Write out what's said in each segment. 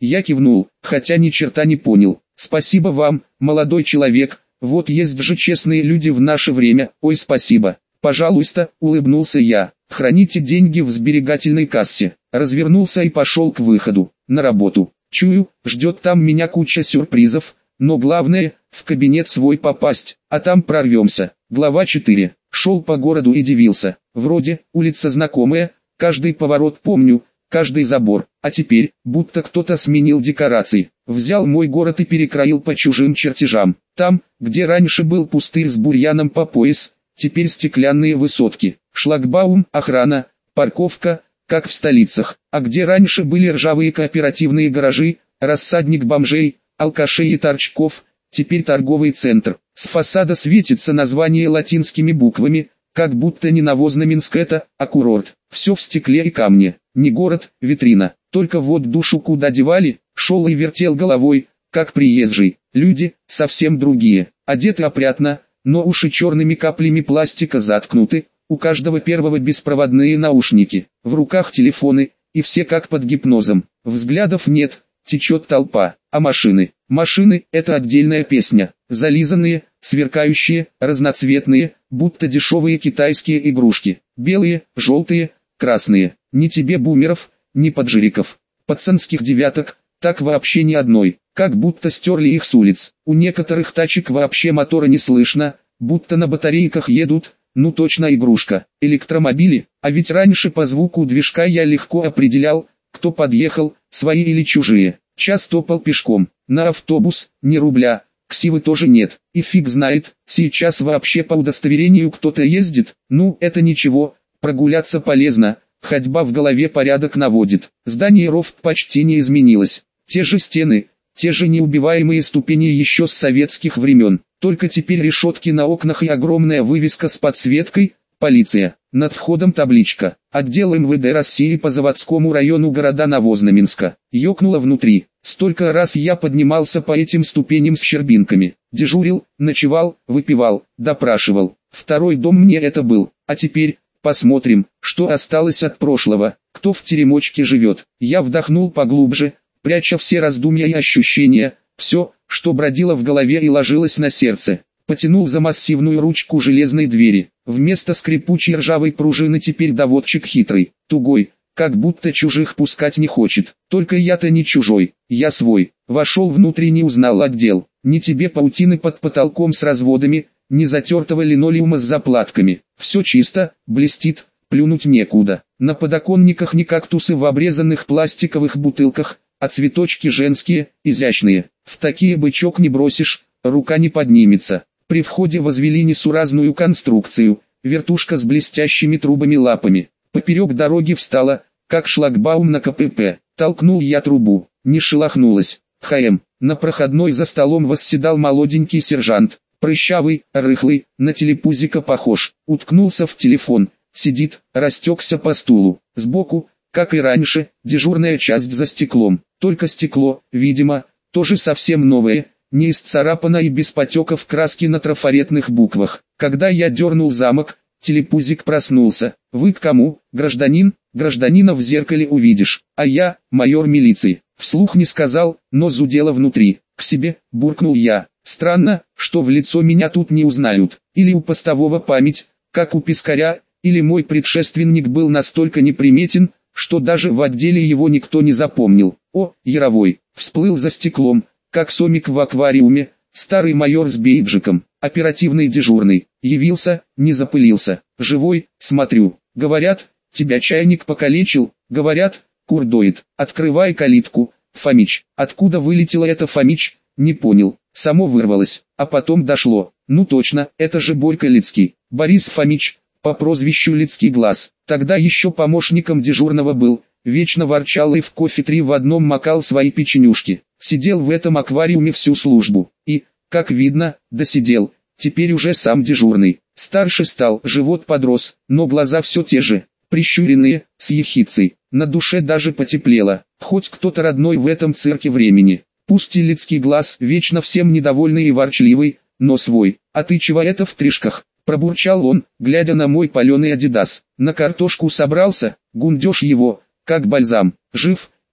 Я кивнул, хотя ни черта не понял. Спасибо вам, молодой человек, вот есть же честные люди в наше время. Ой, спасибо. Пожалуйста, улыбнулся я. Храните деньги в сберегательной кассе. Развернулся и пошел к выходу, на работу. Чую, ждет там меня куча сюрпризов, но главное, в кабинет свой попасть, а там прорвемся. Глава 4. Шел по городу и дивился. Вроде, улица знакомая, каждый поворот помню, каждый забор, а теперь, будто кто-то сменил декорации. Взял мой город и перекроил по чужим чертежам. Там, где раньше был пустырь с бурьяном по пояс, теперь стеклянные высотки, шлагбаум, охрана, парковка, как в столицах. А где раньше были ржавые кооперативные гаражи, рассадник бомжей, алкашей и торчков, теперь торговый центр. С фасада светится название латинскими буквами, как будто не Новознаменск это, а курорт. Все в стекле и камне. Не город, витрина. Только вот душу куда девали, шел и вертел головой, как приезжий. Люди, совсем другие, одеты опрятно, но уши черными каплями пластика заткнуты, у каждого первого беспроводные наушники, в руках телефоны, и все как под гипнозом. Взглядов нет, течет толпа, а машины? Машины – это отдельная песня, зализанные, сверкающие, разноцветные, будто дешевые китайские игрушки, белые, желтые, красные, ни тебе бумеров, ни поджириков, пацанских девяток, так вообще ни одной, как будто стерли их с улиц. У некоторых тачек вообще мотора не слышно, будто на батарейках едут, ну точно игрушка. Электромобили, а ведь раньше по звуку движка я легко определял, кто подъехал, свои или чужие. Час топал пешком, на автобус, ни рубля, ксивы тоже нет, и фиг знает, сейчас вообще по удостоверению кто-то ездит, ну это ничего, прогуляться полезно, ходьба в голове порядок наводит. Здание РОВ почти не изменилось, те же стены, те же неубиваемые ступени еще с советских времен, только теперь решетки на окнах и огромная вывеска с подсветкой «Полиция». Над входом табличка «Отдел МВД России по заводскому району города Новознаменска». Ёкнуло внутри. Столько раз я поднимался по этим ступеням с щербинками. Дежурил, ночевал, выпивал, допрашивал. Второй дом мне это был. А теперь, посмотрим, что осталось от прошлого, кто в теремочке живет. Я вдохнул поглубже, пряча все раздумья и ощущения, все, что бродило в голове и ложилось на сердце. Потянул за массивную ручку железной двери. Вместо скрипучей ржавой пружины теперь доводчик хитрый, тугой, как будто чужих пускать не хочет. Только я-то не чужой, я свой. Вошел внутрь и не узнал отдел. Ни тебе паутины под потолком с разводами, ни затертого линолеума с заплатками. Все чисто, блестит, плюнуть некуда. На подоконниках не кактусы в обрезанных пластиковых бутылках, а цветочки женские, изящные. В такие бычок не бросишь, рука не поднимется. При входе возвели несуразную конструкцию, вертушка с блестящими трубами лапами. Поперек дороги встала, как шлагбаум на КПП. Толкнул я трубу, не шелохнулась. ХМ. На проходной за столом восседал молоденький сержант. Прыщавый, рыхлый, на телепузика похож. Уткнулся в телефон, сидит, растекся по стулу. Сбоку, как и раньше, дежурная часть за стеклом. Только стекло, видимо, тоже совсем новое, не исцарапано и без потеков краски на трафаретных буквах. Когда я дернул замок, телепузик проснулся. «Вы к кому, гражданин? Гражданина в зеркале увидишь, а я, майор милиции». Вслух не сказал, но зудело внутри. «К себе», буркнул я. Странно, что в лицо меня тут не узнают. Или у постового память, как у пескаря, или мой предшественник был настолько неприметен, что даже в отделе его никто не запомнил. О, Яровой, всплыл за стеклом, как сомик в аквариуме, старый майор с бейджиком, оперативный дежурный, явился, не запылился, живой, смотрю, говорят, тебя чайник покалечил, говорят, кур доит, открывай калитку, Фомич, откуда вылетело это Фомич, не понял, само вырвалось, а потом дошло, ну точно, это же Борька Лицкий, Борис Фомич, по прозвищу Лицкий глаз, тогда еще помощником дежурного был, вечно ворчал и в кофе 3 в одном макал свои печенюшки. Сидел в этом аквариуме всю службу. И, как видно, досидел. Теперь уже сам дежурный. Старше стал, живот подрос, но глаза все те же. Прищуренные, с ехицей. На душе даже потеплело. Хоть кто-то родной в этом цирке времени. Пусть и Лицкий глаз, вечно всем недовольный и ворчливый, но свой. А ты чего это в тришках? Пробурчал он, глядя на мой паленый адидас. На картошку собрался, гундеж его, как бальзам. Жив,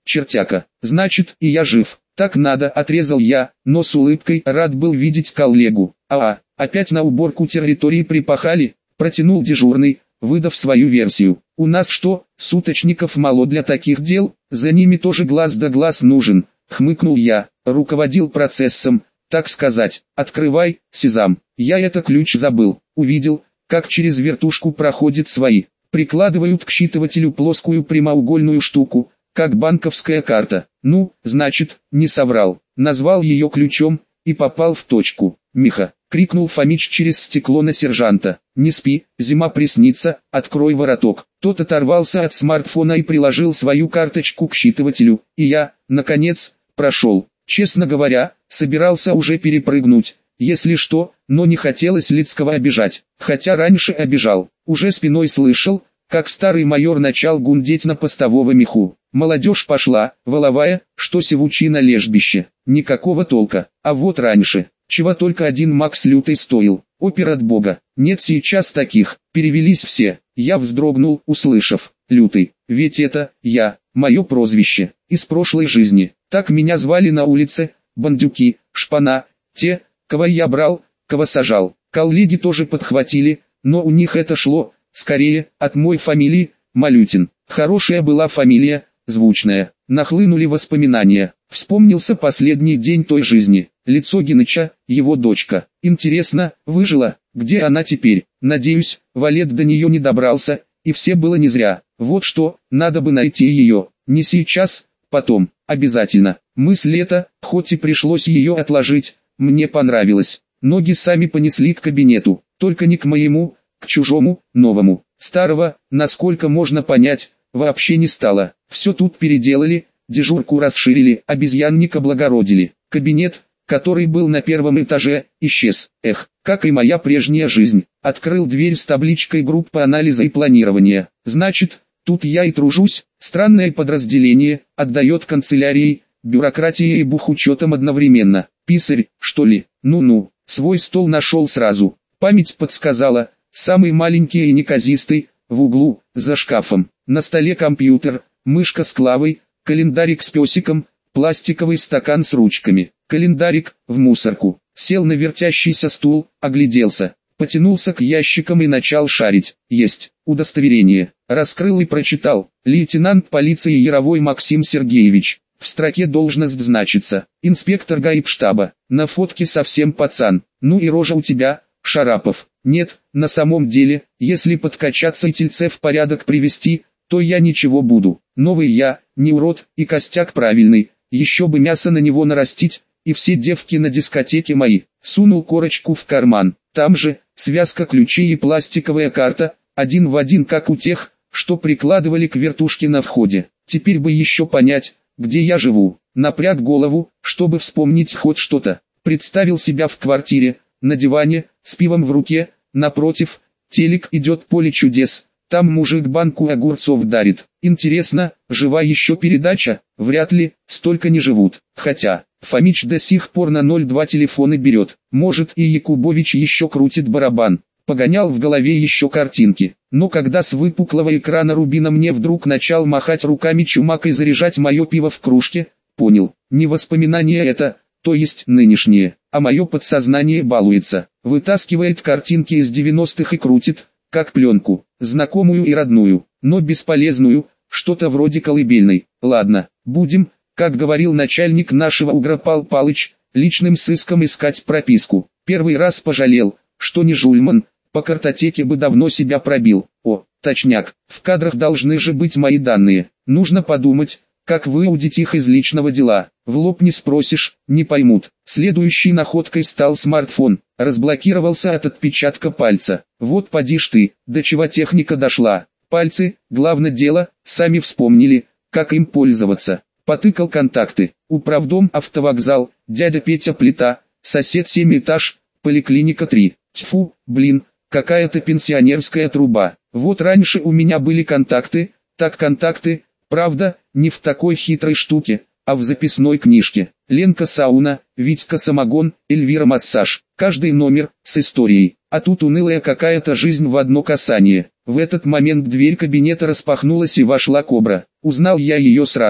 чертяка. Значит, и я жив. Так надо, отрезал я, но с улыбкой рад был видеть коллегу. Опять на уборку территории припахали, протянул дежурный, выдав свою версию. У нас что, суточников мало для таких дел, за ними тоже глаз да глаз нужен, хмыкнул я, руководил процессом, так сказать. Открывай, сезам. Я это ключ забыл, увидел, как через вертушку проходит свои. Прикладывают к считывателю плоскую прямоугольную штуку, как банковская карта. Ну, значит, не соврал. Назвал ее ключом и попал в точку. Миха, крикнул Фомич через стекло на сержанта. Не спи, зима приснится, открой вороток. Тот оторвался от смартфона и приложил свою карточку к считывателю. И я, наконец, прошел. Честно говоря, собирался уже перепрыгнуть, если что, но не хотелось Лицкого обижать. Хотя раньше обижал. Уже спиной слышал, как старый майор начал гундеть на постового Миху. Молодежь пошла, воловая, что севучи на лежбище. Никакого толка. А вот раньше, чего только один Макс Лютый стоил. Опер от бога. Нет сейчас таких. Перевелись все. Я вздрогнул, услышав. Лютый. Ведь это, я, мое прозвище. Из прошлой жизни. Так меня звали на улице. Бандюки, шпана. Те, кого я брал, кого сажал. Коллеги тоже подхватили, но у них это шло, скорее, от моей фамилии, Малютин. Хорошая была фамилия, звучная. Нахлынули воспоминания. Вспомнился последний день той жизни. Лицо Геныча, его дочка. Интересно, выжила? Где она теперь? Надеюсь, Валет до нее не добрался, и все было не зря. Вот что, надо бы найти ее. Не сейчас, потом, обязательно. Мысль эта, хоть и пришлось ее отложить, мне понравилось. Ноги сами понесли к кабинету, только не к моему, к чужому, новому. Старого, насколько можно понять, вообще не стало. Все тут переделали, дежурку расширили, обезьянник облагородили. Кабинет, который был на первом этаже, исчез. Эх, как и моя прежняя жизнь. Открыл дверь с табличкой группа анализа и планирования. Значит, тут я и тружусь. Странное подразделение, отдает канцелярией, бюрократией и бухучетом одновременно. Писарь, что ли? Ну-ну, свой стол нашел сразу. Память подсказала, самый маленький и неказистый, в углу, за шкафом. На столе компьютер, мышка с клавой, календарик с песиком, пластиковый стакан с ручками. Календарик, в мусорку. Сел на вертящийся стул, огляделся. Потянулся к ящикам и начал шарить. Есть, удостоверение. Раскрыл и прочитал. Лейтенант полиции Яровой Максим Сергеевич. В строке должность значится. Инспектор гайбштаба. На фотке совсем пацан. Ну и рожа у тебя, Шарапов. Нет, на самом деле, если подкачаться и тельце в порядок привести, то я ничего буду. Новый я, не урод, и костяк правильный. Еще бы мясо на него нарастить, и все девки на дискотеке мои. Сунул корочку в карман. Там же, связка ключей и пластиковая карта, один в один как у тех, что прикладывали к вертушке на входе. Теперь бы еще понять, где я живу. Напряг голову, чтобы вспомнить хоть что-то. Представил себя в квартире, на диване, с пивом в руке, напротив, телек идет «Поле чудес». Там мужик банку огурцов дарит. Интересно, жива еще передача? Вряд ли, столько не живут. Хотя, Фомич до сих пор на 02 телефоны берет. Может и Якубович еще крутит барабан. Погонял в голове еще картинки. Но когда с выпуклого экрана рубина мне вдруг начал махать руками чумак и заряжать мое пиво в кружке, понял, не воспоминания это, то есть нынешнее, а мое подсознание балуется. Вытаскивает картинки из 90-х и крутит, как пленку, знакомую и родную, но бесполезную, что-то вроде колыбельной. Ладно, будем, как говорил начальник нашего УГРа Пал Палыч, личным сыском искать прописку. Первый раз пожалел, что не жульман, по картотеке бы давно себя пробил. О, точняк, в кадрах должны же быть мои данные. Нужно подумать, как выудить их из личного дела. В лоб не спросишь, не поймут. Следующей находкой стал смартфон. Разблокировался от отпечатка пальца. Вот поди ж ты, до чего техника дошла. Пальцы, главное дело, сами вспомнили, как им пользоваться. Потыкал контакты. Управдом, автовокзал, дядя Петя плита, сосед 7 этаж, поликлиника 3. Тьфу, блин, какая-то пенсионерская труба. Вот раньше у меня были контакты, так контакты, правда, не в такой хитрой штуке, а в записной книжке. Ленка сауна, Витька самогон, Эльвира массаж. Каждый номер, с историей. А тут унылая какая-то жизнь в одно касание. В этот момент дверь кабинета распахнулась и вошла кобра. Узнал я ее сразу.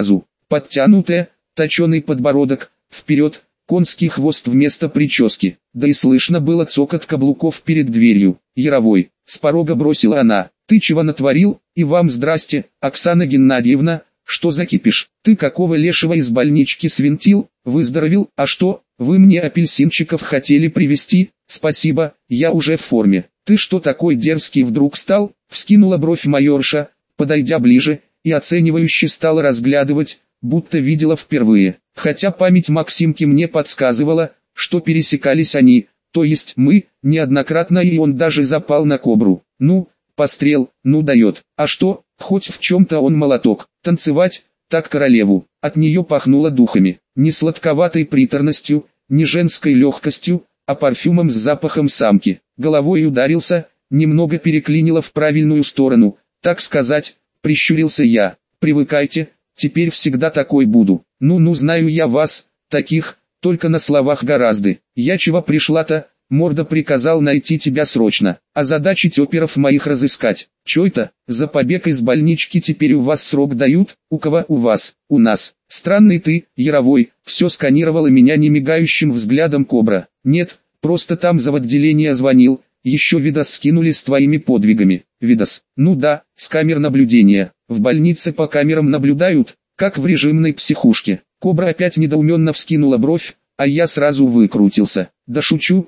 подтянутая, точеный подбородок, вперед, конский хвост вместо прически, да и слышно было цокот каблуков перед дверью. Яровой, с порога бросила она, ты чего натворил, и вам здрасте, Оксана Геннадьевна, что за кипиш, ты какого лешего из больнички свинтил, выздоровел, а что, вы мне апельсинчиков хотели привезти, спасибо, я уже в форме, ты что такой дерзкий вдруг стал, вскинула бровь майорша, подойдя ближе, и оценивающе стала разглядывать, будто видела впервые, хотя память Максимки мне подсказывала, что пересекались они, то есть мы, неоднократно, и он даже запал на кобру. Ну, пострел, ну дает, а что, хоть в чем-то он молоток, танцевать, так королеву, от нее пахнуло духами, не сладковатой приторностью, не женской легкостью, а парфюмом с запахом самки, головой ударился, немного переклинило в правильную сторону, так сказать, прищурился я, привыкайте, теперь всегда такой буду, ну знаю я вас, таких, только на словах гораздо, я чего пришла-то, морда приказал найти тебя срочно, озадачить оперов моих разыскать, чё это, за побег из больнички теперь у вас срок дают, у кого у вас, у нас, странный ты, Яровой, все сканировала меня немигающим взглядом кобра, нет, просто там за отделение звонил, еще видос скинули с твоими подвигами, видос, ну да, с камер наблюдения, в больнице по камерам наблюдают, как в режимной психушке. Кобра опять недоуменно вскинула бровь, а я сразу выкрутился. Да шучу,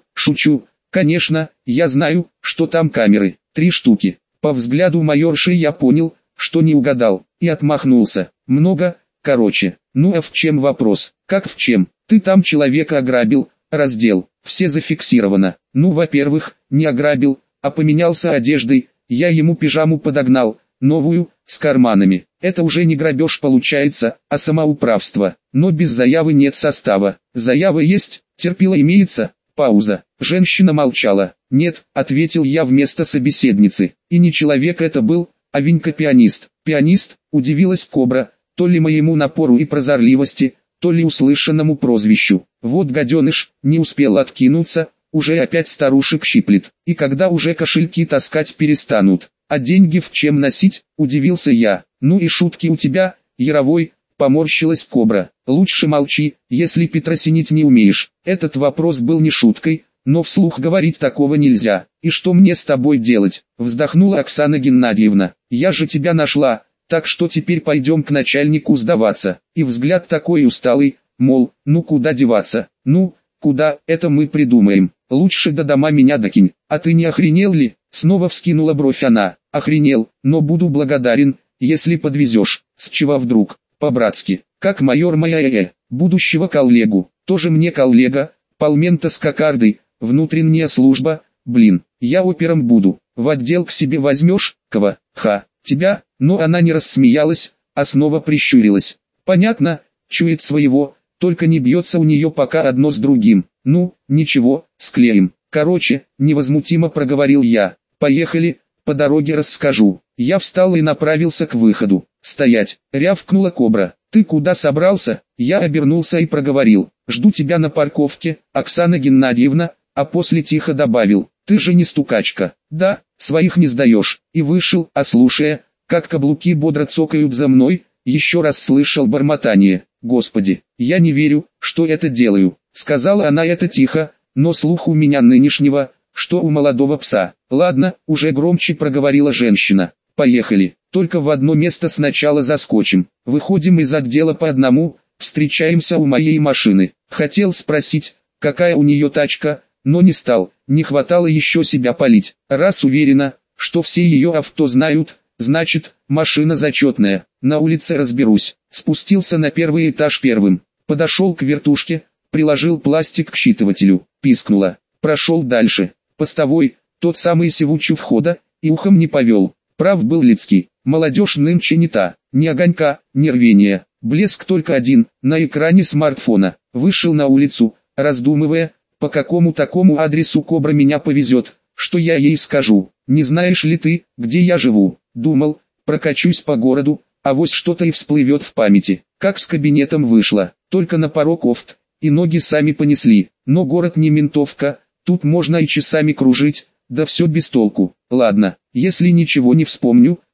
конечно, я знаю, что там камеры, 3 штуки. По взгляду майорши я понял, что не угадал, и отмахнулся. Много, короче. Ну а в чем вопрос? Как в чем? Ты там человека ограбил, раздел, все зафиксировано. Ну, во-первых, не ограбил, а поменялся одеждой, я ему пижаму подогнал, новую, с карманами. Это уже не грабеж получается, а самоуправство. Но без заявы нет состава. Заява есть, терпила имеется. Пауза. Женщина молчала. «Нет», — ответил я вместо собеседницы. И не человек это был, а Винька-пианист. «Пианист?» — удивилась кобра, то ли моему напору и прозорливости, то ли услышанному прозвищу. Вот гаденыш, не успел откинуться, уже опять старушек щиплет. И когда уже кошельки таскать перестанут, а деньги в чем носить, удивился я. Ну и шутки у тебя, Яровой, поморщилась кобра. Лучше молчи, если петросинить не умеешь. Этот вопрос был не шуткой, но вслух говорить такого нельзя. И что мне с тобой делать? Вздохнула Оксана Геннадьевна. Я же тебя нашла, так что теперь пойдем к начальнику сдаваться. И взгляд такой усталый, мол, ну куда деваться? Ну, куда, это мы придумаем. Лучше до дома меня докинь. А ты не охренел ли? Снова вскинула бровь она. Охренел, но буду благодарен, если подвезешь. С чего вдруг? По-братски, как майор моя будущего коллегу. Тоже мне коллега, полмента с кокардой, внутренняя служба, блин, я опером буду. В отдел к себе возьмешь, кого? Ха, тебя, но она не рассмеялась, а снова прищурилась. Понятно, чует своего, только не бьется у нее пока одно с другим. Ну, ничего, склеим. Короче, невозмутимо проговорил я. Поехали, по дороге расскажу. Я встал и направился к выходу. «Стоять!» — рявкнула кобра. «Ты куда собрался?» Я обернулся и проговорил. «Жду тебя на парковке, Оксана Геннадьевна», а после тихо добавил. «Ты же не стукачка». «Да, своих не сдаешь». И вышел, а слушая, как каблуки бодро цокают за мной, еще раз слышал бормотание. «Господи, я не верю, что это делаю», — сказала она это тихо, но слух у меня нынешнего, что у молодого пса. «Ладно», — уже громче проговорила женщина. «Поехали, только в одно место сначала заскочим. Выходим из отдела по одному, встречаемся у моей машины». Хотел спросить, какая у нее тачка, но не стал, не хватало еще себя палить. Раз уверена, что все ее авто знают, значит, машина зачетная. На улице разберусь. Спустился на первый этаж первым, подошел к вертушке, приложил пластик к считывателю, пискнуло. Прошел дальше. Постовой, тот самый севучий входа, и ухом не повел. Прав был Лицкий, молодежь нынче не та, ни огонька, ни рвения, блеск только один, на экране смартфона. Вышел на улицу, раздумывая, по какому такому адресу кобра меня повезет, что я ей скажу. Не знаешь ли ты, где я живу? Думал, прокачусь по городу, авось что-то и всплывет в памяти. Как с кабинетом вышла, только на порог офт, и ноги сами понесли. Но город не ментовка, тут можно и часами кружить, да все без толку. Ладно, если ничего не вспомню,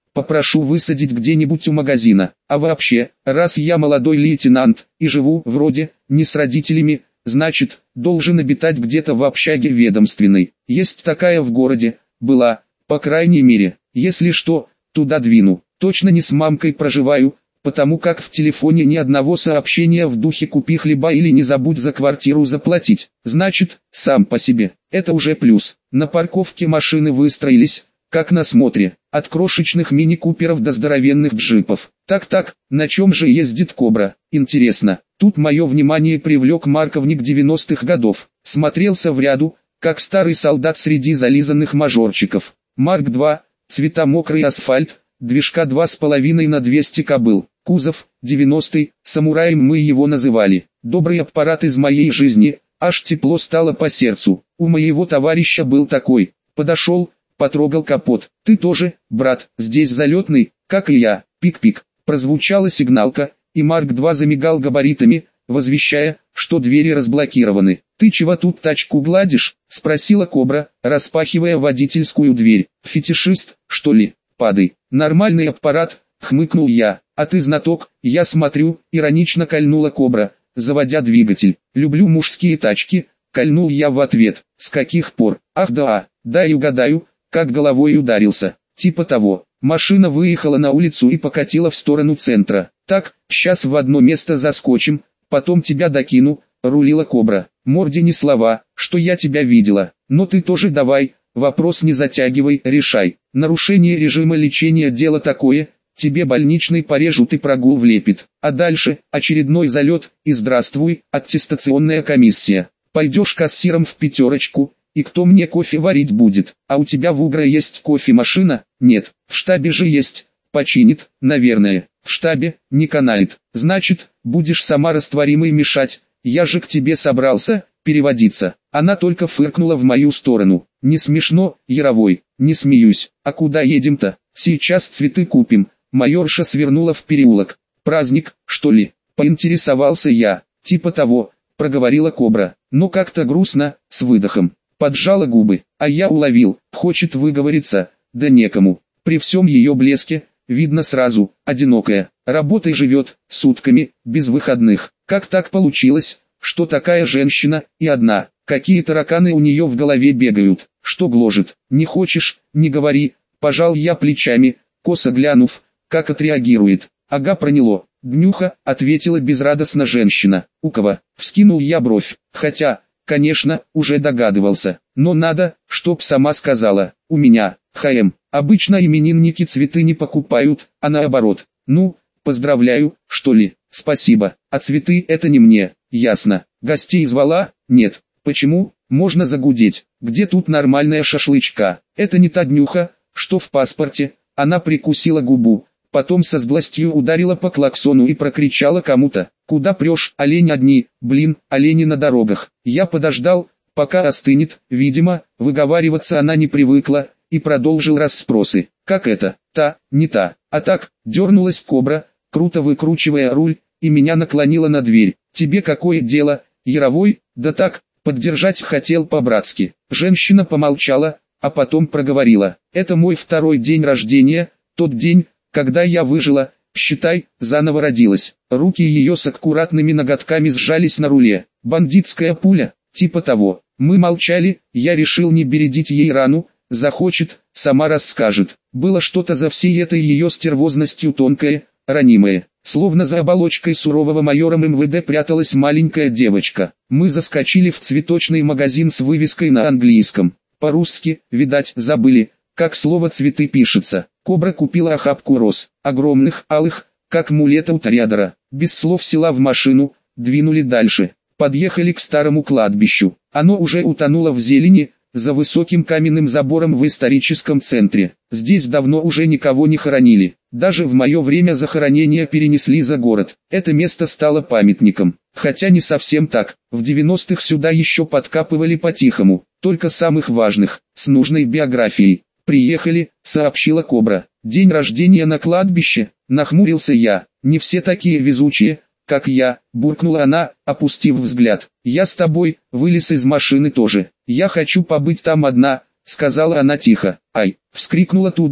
Попрошу высадить где-нибудь у магазина. А вообще, раз я молодой лейтенант, и живу, вроде, не с родителями, значит, должен обитать где-то в общаге ведомственной. Есть такая в городе, была, по крайней мере. Если что, туда двину. Точно не с мамкой проживаю, потому как в телефоне ни одного сообщения в духе «купи хлеба» или «не забудь за квартиру заплатить». Значит, сам по себе. Это уже плюс. На парковке машины выстроились, как на смотре, от крошечных мини-куперов до здоровенных джипов. Так, на чем же ездит Кобра? Интересно. Тут мое внимание привлек марковник 90-х годов. Смотрелся в ряду, как старый солдат среди зализанных мажорчиков. Марк-2, цвета мокрый асфальт, движка 2,5 на 200 кобыл. Кузов, 90-й, самураем мы его называли. Добрый аппарат из моей жизни, аж тепло стало по сердцу. У моего товарища был такой. Подошел, потрогал капот. Ты тоже, брат, здесь залетный, как и я. Пик-пик. Прозвучала сигналка, и Марк-2 замигал габаритами, возвещая, что двери разблокированы. «Ты чего тут тачку гладишь?» — спросила Кобра, распахивая водительскую дверь. «Фетишист, что ли? Падай. Нормальный аппарат», — хмыкнул я. «А ты знаток, я смотрю», — иронично кольнула Кобра, заводя двигатель. «Люблю мужские тачки», — кольнул я в ответ. «С каких пор?» «Ах да, дай угадаю, как головой ударился». «Типа того». Машина выехала на улицу и покатила в сторону центра. «Так, сейчас в одно место заскочим, потом тебя докину», — рулила Кобра. «Морде ни слова, что я тебя видела. Но ты тоже давай, вопрос не затягивай, решай. Нарушение режима лечения дело такое, тебе больничный порежут и прогул влепит. А дальше, очередной залет, и здравствуй, аттестационная комиссия. Пойдешь кассиром в пятерочку, и кто мне кофе варить будет? А у тебя в Угро есть кофемашина? Нет, в штабе же есть. Починит, наверное. В штабе, не канает. Значит, будешь сама растворимой мешать. Я же к тебе собрался, переводиться». Она только фыркнула в мою сторону. «Не смешно, Яровой, не смеюсь. А куда едем-то? Сейчас цветы купим». Майорша свернула в переулок. «Праздник, что ли?» — поинтересовался я. «Типа того», — проговорила Кобра. «Но как-то грустно, с выдохом». Поджала губы, а я уловил, хочет выговориться, да некому. При всем ее блеске, видно сразу, одинокая, работой живет, сутками, без выходных. Как так получилось, что такая женщина, и одна, какие тараканы у нее в голове бегают, что гложет? Не хочешь, не говори, пожал я плечами, косо глянув, как отреагирует. Ага, проняло. «Днюха», — ответила безрадостно женщина. «У кого?» — вскинул я бровь, хотя... Конечно, уже догадывался, но надо, чтоб сама сказала. У меня, ХМ, обычно именинники цветы не покупают, а наоборот. Ну, поздравляю, что ли, спасибо, а цветы это не мне, ясно. Гостей звала? Нет. Почему? Можно загудеть. Где тут нормальная шашлычка? Это не та днюха, что в паспорте. Она прикусила губу, потом со злостью ударила по клаксону и прокричала кому-то: «Куда прешь, олень одни, блин, олени на дорогах». Я подождал, пока остынет, видимо, выговариваться она не привыкла, и продолжил расспросы. «Как это? Та, не та, а так», дернулась Кобра, круто выкручивая руль, и меня наклонила на дверь. «Тебе какое дело, Яровой?» «Да так, поддержать хотел по-братски». Женщина помолчала, а потом проговорила: «Это мой второй день рождения, тот день, когда я выжила, считай, заново родилась». Руки ее с аккуратными ноготками сжались на руле. «Бандитская пуля, типа того». Мы молчали, я решил не бередить ей рану, захочет, сама расскажет. Было что-то за всей этой ее стервозностью тонкое, ранимое. Словно за оболочкой сурового майора МВД пряталась маленькая девочка. Мы заскочили в цветочный магазин с вывеской на английском. По-русски, видать, забыли, как слово «цветы» пишется. Кобра купила охапку роз, огромных, алых, как мулета у ториадора. Без слов села в машину, двинули дальше. Подъехали к старому кладбищу. Оно уже утонуло в зелени, за высоким каменным забором в историческом центре. Здесь давно уже никого не хоронили. Даже в мое время захоронения перенесли за город. Это место стало памятником. Хотя не совсем так. В 90-х сюда еще подкапывали по-тихому. Только самых важных, с нужной биографией. «Приехали», — сообщила Кобра. «День рождения на кладбище», — нахмурился я. «Не все такие везучие, как я», — буркнула она, опустив взгляд. «Я с тобой», — вылез из машины тоже. «Я хочу побыть там одна», — сказала она тихо. «Ай!» — вскрикнула тут же,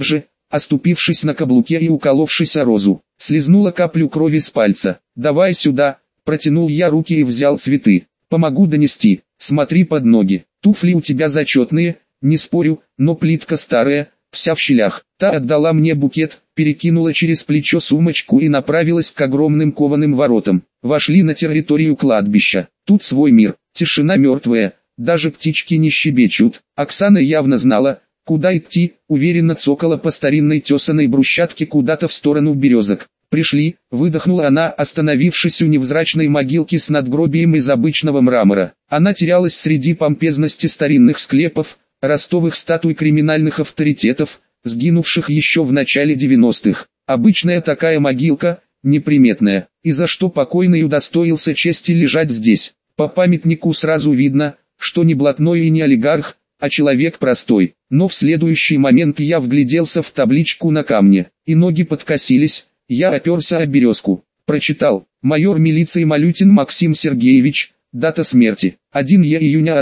оступившись на каблуке и уколовшись о розу. Слизнула каплю крови с пальца. «Давай сюда», протянул я руки и взял цветы. «Помогу донести, смотри под ноги. Туфли у тебя зачетные, не спорю, но плитка старая, вся в щелях». Та отдала мне букет, перекинула через плечо сумочку и направилась к огромным кованым воротам. Вошли на территорию кладбища. Тут свой мир, тишина мертвая, даже птички не щебечут. Оксана явно знала, куда идти, уверенно цокала по старинной тесаной брусчатке куда-то в сторону березок. «Пришли», выдохнула она, остановившись у невзрачной могилки с надгробием из обычного мрамора. Она терялась среди помпезности старинных склепов, ростовых статуй криминальных авторитетов, сгинувших еще в начале 90-х. Обычная такая могилка, неприметная, и за что покойный удостоился чести лежать здесь. По памятнику сразу видно, что не блатной и не олигарх, а человек простой. Но в следующий момент я вгляделся в табличку на камне, и ноги подкосились. Я оперся о березку. Прочитал: майор милиции Малютин Максим Сергеевич, дата смерти 1 июня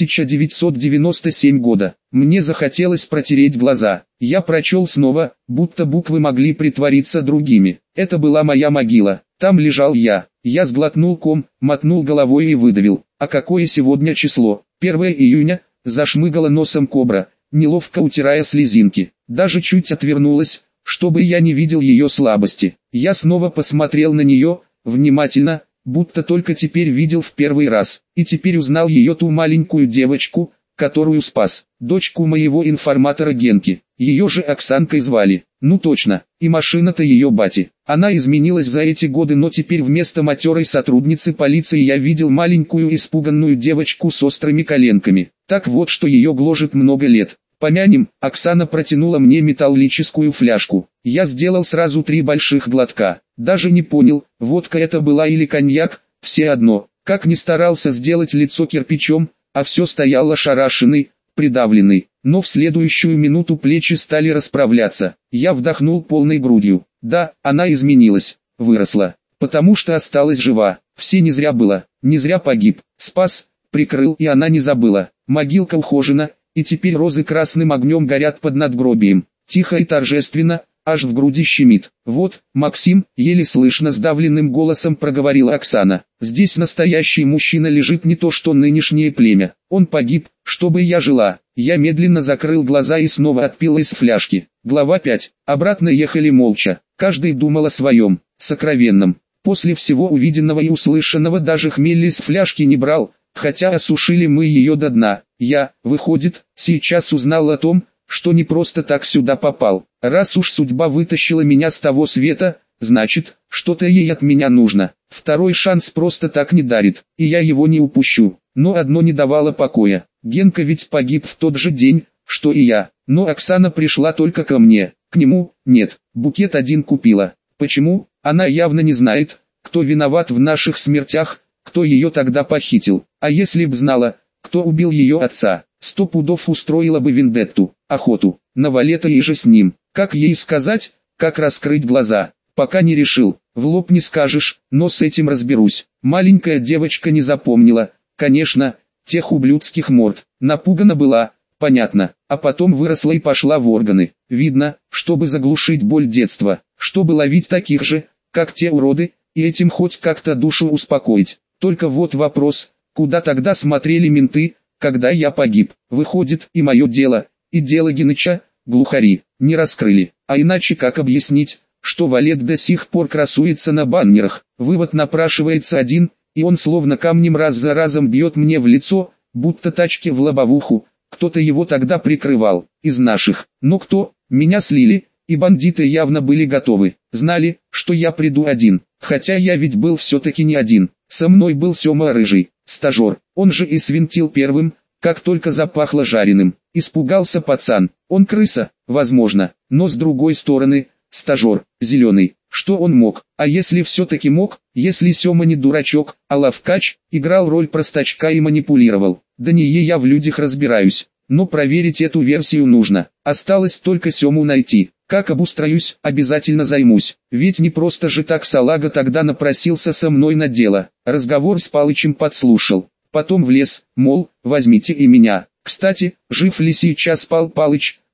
1997 года. Мне захотелось протереть глаза. Я прочел снова, будто буквы могли притвориться другими. Это была моя могила. Там лежал я. Я сглотнул ком, мотнул головой и выдавил: а какое сегодня число? 1 июня, зашмыгала носом кобра, неловко утирая слезинки. Даже чуть отвернулась, чтобы я не видел ее слабости. Я снова посмотрел на нее, внимательно, будто только теперь видел в первый раз. И теперь узнал ее, ту маленькую девочку, которую спас. Дочку моего информатора Генки. Ее же Оксанкой звали. Ну точно, и машина-то ее бати. Она изменилась за эти годы, но теперь вместо матерой сотрудницы полиции я видел маленькую испуганную девочку с острыми коленками. Так вот, что ее гложет много лет. «Помянем», Оксана протянула мне металлическую фляжку. Я сделал сразу 3 больших глотка. Даже не понял, водка это была или коньяк, все одно. Как ни старался сделать лицо кирпичом, а все стоял ошарашенный, придавленный. Но в следующую минуту плечи стали расправляться. Я вдохнул полной грудью. Да, она изменилась, выросла, потому что осталась жива. Все не зря было, не зря погиб. Спас, прикрыл, и она не забыла. Могилка ухожена, и теперь розы красным огнем горят под надгробием. Тихо и торжественно, аж в груди щемит. «Вот, Максим», еле слышно сдавленным голосом проговорила Оксана. «Здесь настоящий мужчина лежит, не то что нынешнее племя. Он погиб, чтобы я жила». Я медленно закрыл глаза и снова отпил из фляжки. Глава 5. Обратно ехали молча. Каждый думал о своем, сокровенном. После всего увиденного и услышанного даже хмель из фляжки не брал, хотя осушили мы ее до дна. Я, выходит, сейчас узнал о том, что не просто так сюда попал. Раз уж судьба вытащила меня с того света, значит, что-то ей от меня нужно. Второй шанс просто так не дарит, и я его не упущу. Но одно не давало покоя. Генка ведь погиб в тот же день, что и я. Но Оксана пришла только ко мне. К нему, нет. Букет один купила. Почему? Она явно не знает, кто виноват в наших смертях, кто ее тогда похитил. А если б знала, кто убил ее отца, 100 пудов устроила бы вендетту, охоту, на Валета и же с ним. Как ей сказать, как раскрыть глаза? Пока не решил, в лоб не скажешь, но с этим разберусь. Маленькая девочка не запомнила, конечно, тех ублюдских морд. Напугана была, понятно, а потом выросла и пошла в органы. Видно, чтобы заглушить боль детства, чтобы ловить таких же, как те уроды, и этим хоть как-то душу успокоить. Только вот вопрос, куда тогда смотрели менты, когда я погиб? Выходит, и мое дело, и дело Геныча, глухари, не раскрыли. А иначе как объяснить, что Валет до сих пор красуется на баннерах? Вывод напрашивается один, и он словно камнем раз за разом бьет мне в лицо, будто тачки в лобовуху. Кто-то его тогда прикрывал, из наших. Но кто? Меня слили, и бандиты явно были готовы. Знали, что я приду один, хотя я ведь был все-таки не один. Со мной был Сема Рыжий, стажер. Он же и свинтил первым, как только запахло жареным. Испугался пацан. Он крыса, возможно, но с другой стороны, стажер, зеленый. Что он мог? А если все-таки мог, если Сема не дурачок, а ловкач, играл роль простачка и манипулировал? Да не я в людях разбираюсь, но проверить эту версию нужно. Осталось только Сему найти. Как обустроюсь, обязательно займусь. Ведь не просто же так салага тогда напросился со мной на дело. Разговор с Палычем подслушал. Потом влез, мол, возьмите и меня. Кстати, жив ли сейчас Пал Палыч,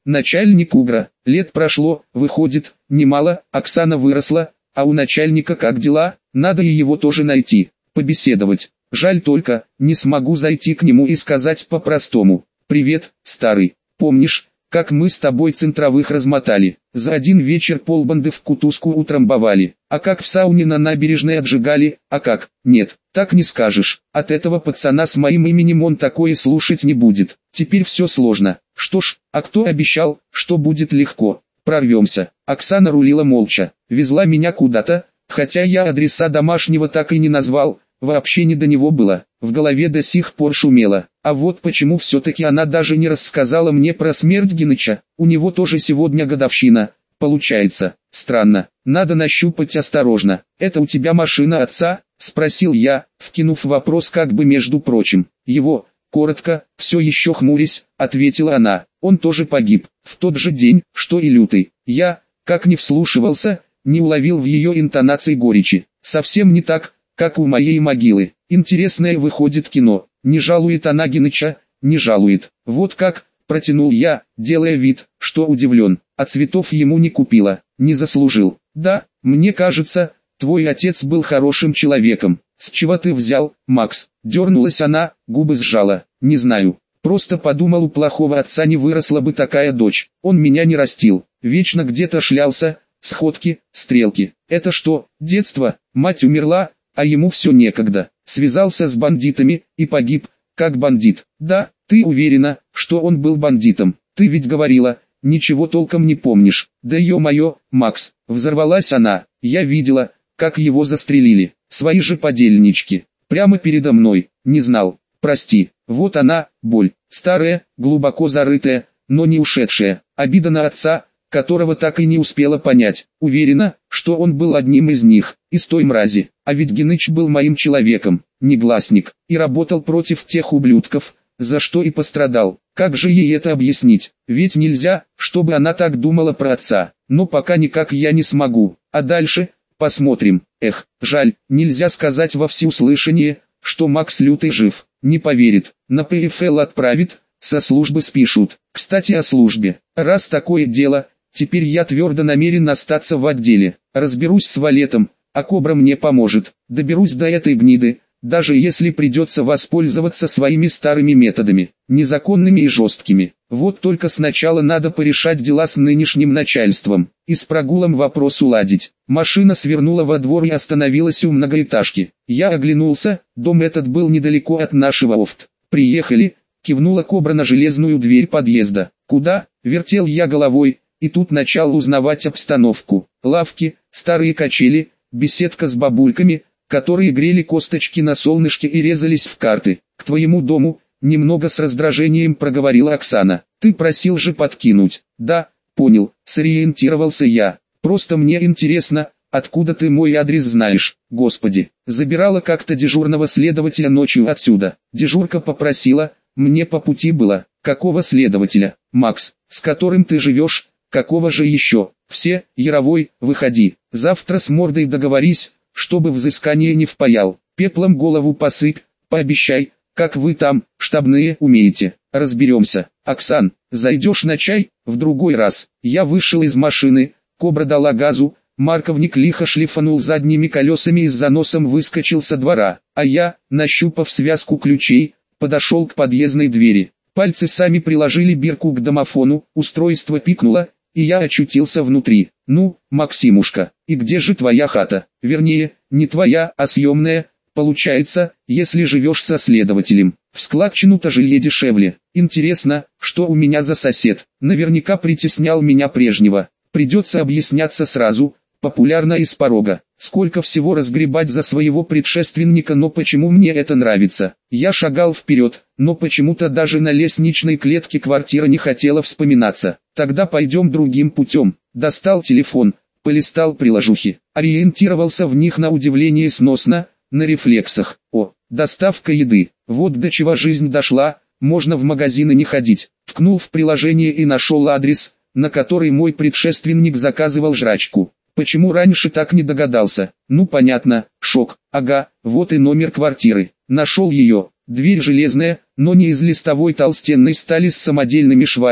начальник УГРа. Лет прошло, выходит, немало, Оксана выросла, а у начальника как дела, надо и его тоже найти, побеседовать. Жаль только, не смогу зайти к нему и сказать по-простому: «Привет, старый, помнишь, как мы с тобой центровых размотали, за один вечер полбанды в кутузку утрамбовали, а как в сауне на набережной отжигали, а как, нет, так не скажешь, от этого пацана с моим именем он такое слушать не будет, теперь все сложно, что ж, а кто обещал, что будет легко, прорвемся». Оксана рулила молча, везла меня куда-то, хотя я адреса домашнего так и не назвал, вообще не до него было, в голове до сих пор шумело. А вот почему все-таки она даже не рассказала мне про смерть Геныча, у него тоже сегодня годовщина, получается, странно, надо нащупать осторожно. «Это у тебя машина отца?» — спросил я, вкинув вопрос как бы между прочим. «Его», коротко, все еще хмурясь, ответила она, «он тоже погиб, в тот же день, что и Лютый». Я, как не вслушивался, не уловил в ее интонации горечи, совсем не так, как у моей могилы. Интересное выходит кино. Не жалует она Геныча, не жалует. Вот как, протянул я, делая вид, что удивлен. А цветов ему не купила, не заслужил. Да, мне кажется, твой отец был хорошим человеком. С чего ты взял, Макс? Дернулась она, губы сжала. Не знаю, просто подумал, у плохого отца не выросла бы такая дочь. Он меня не растил, вечно где-то шлялся, сходки, стрелки. Это что, детство? Мать умерла, а ему все некогда. Связался с бандитами и погиб, как бандит. Да, ты уверена, что он был бандитом? Ты ведь говорила, ничего толком не помнишь. Да ё-моё, Макс, взорвалась она. Я видела, как его застрелили. Свои же подельнички. Прямо передо мной. Не знал. Прости. Вот она, боль. Старая, глубоко зарытая, но не ушедшая. Обида на отца, которого так и не успела понять. Уверена, что он был одним из них, из той мрази. А ведь Геныч был моим человеком, негласник, и работал против тех ублюдков, за что и пострадал. Как же ей это объяснить? Ведь нельзя, чтобы она так думала про отца. Но пока никак я не смогу. А дальше, посмотрим. Эх, жаль, нельзя сказать во всеуслышание, что Макс Лютый жив. Не поверит, на ПФЛ отправит, со службы спишут. Кстати, о службе. Раз такое дело, теперь я твердо намерен остаться в отделе. Разберусь с Валетом, а Кобра мне поможет. Доберусь до этой гниды, даже если придется воспользоваться своими старыми методами, незаконными и жесткими. Вот только сначала надо порешать дела с нынешним начальством, и с прогулом вопрос уладить. Машина свернула во двор и остановилась у многоэтажки. Я оглянулся, дом этот был недалеко от нашего офт. «Приехали», кивнула Кобра на железную дверь подъезда. «Куда?» — вертел я головой, и тут начал узнавать обстановку. Лавки, старые качели, беседка с бабульками, которые грели косточки на солнышке и резались в карты. «К твоему дому», — немного с раздражением проговорила Оксана. «Ты просил же подкинуть». «Да, понял», — сориентировался я. «Просто мне интересно, откуда ты мой адрес знаешь?» «Господи, забирала как-то дежурного следователя ночью отсюда. Дежурка попросила, мне по пути было». «Какого следователя?» «Макс, с которым ты живешь, какого же еще?» «Все, Яровой, выходи, завтра с мордой договорись, чтобы взыскание не впаял, пеплом голову посыпь, пообещай, как вы там, штабные, умеете, разберемся». «Оксан, зайдешь на чай?» «В другой раз». Я вышел из машины, Кобра дала газу, Марковник лихо шлифанул задними колесами и с заносом выскочил со двора, а я, нащупав связку ключей, подошел к подъездной двери. Пальцы сами приложили бирку к домофону, устройство пикнуло, и я очутился внутри. «Ну, Максимушка, и где же твоя хата? Вернее, не твоя, а съемная, получается, если живешь со следователем. В складчину-то жилье дешевле. Интересно, что у меня за сосед? Наверняка притеснял меня прежнего. Придется объясняться сразу, популярно и с порога. Сколько всего разгребать за своего предшественника, но почему мне это нравится?» Я шагал вперед, но почему-то даже на лестничной клетке квартира не хотела вспоминаться. «Тогда пойдем другим путем». Достал телефон, полистал приложухи, ориентировался в них на удивление сносно, на рефлексах. О, доставка еды, вот до чего жизнь дошла, можно в магазины не ходить. Ткнул в приложение и нашел адрес, на который мой предшественник заказывал жрачку. Почему раньше так не догадался? Ну понятно, шок. Ага, вот и номер квартиры. Нашел ее. Дверь железная, но не из листовой толстенной стали с самодельными швами,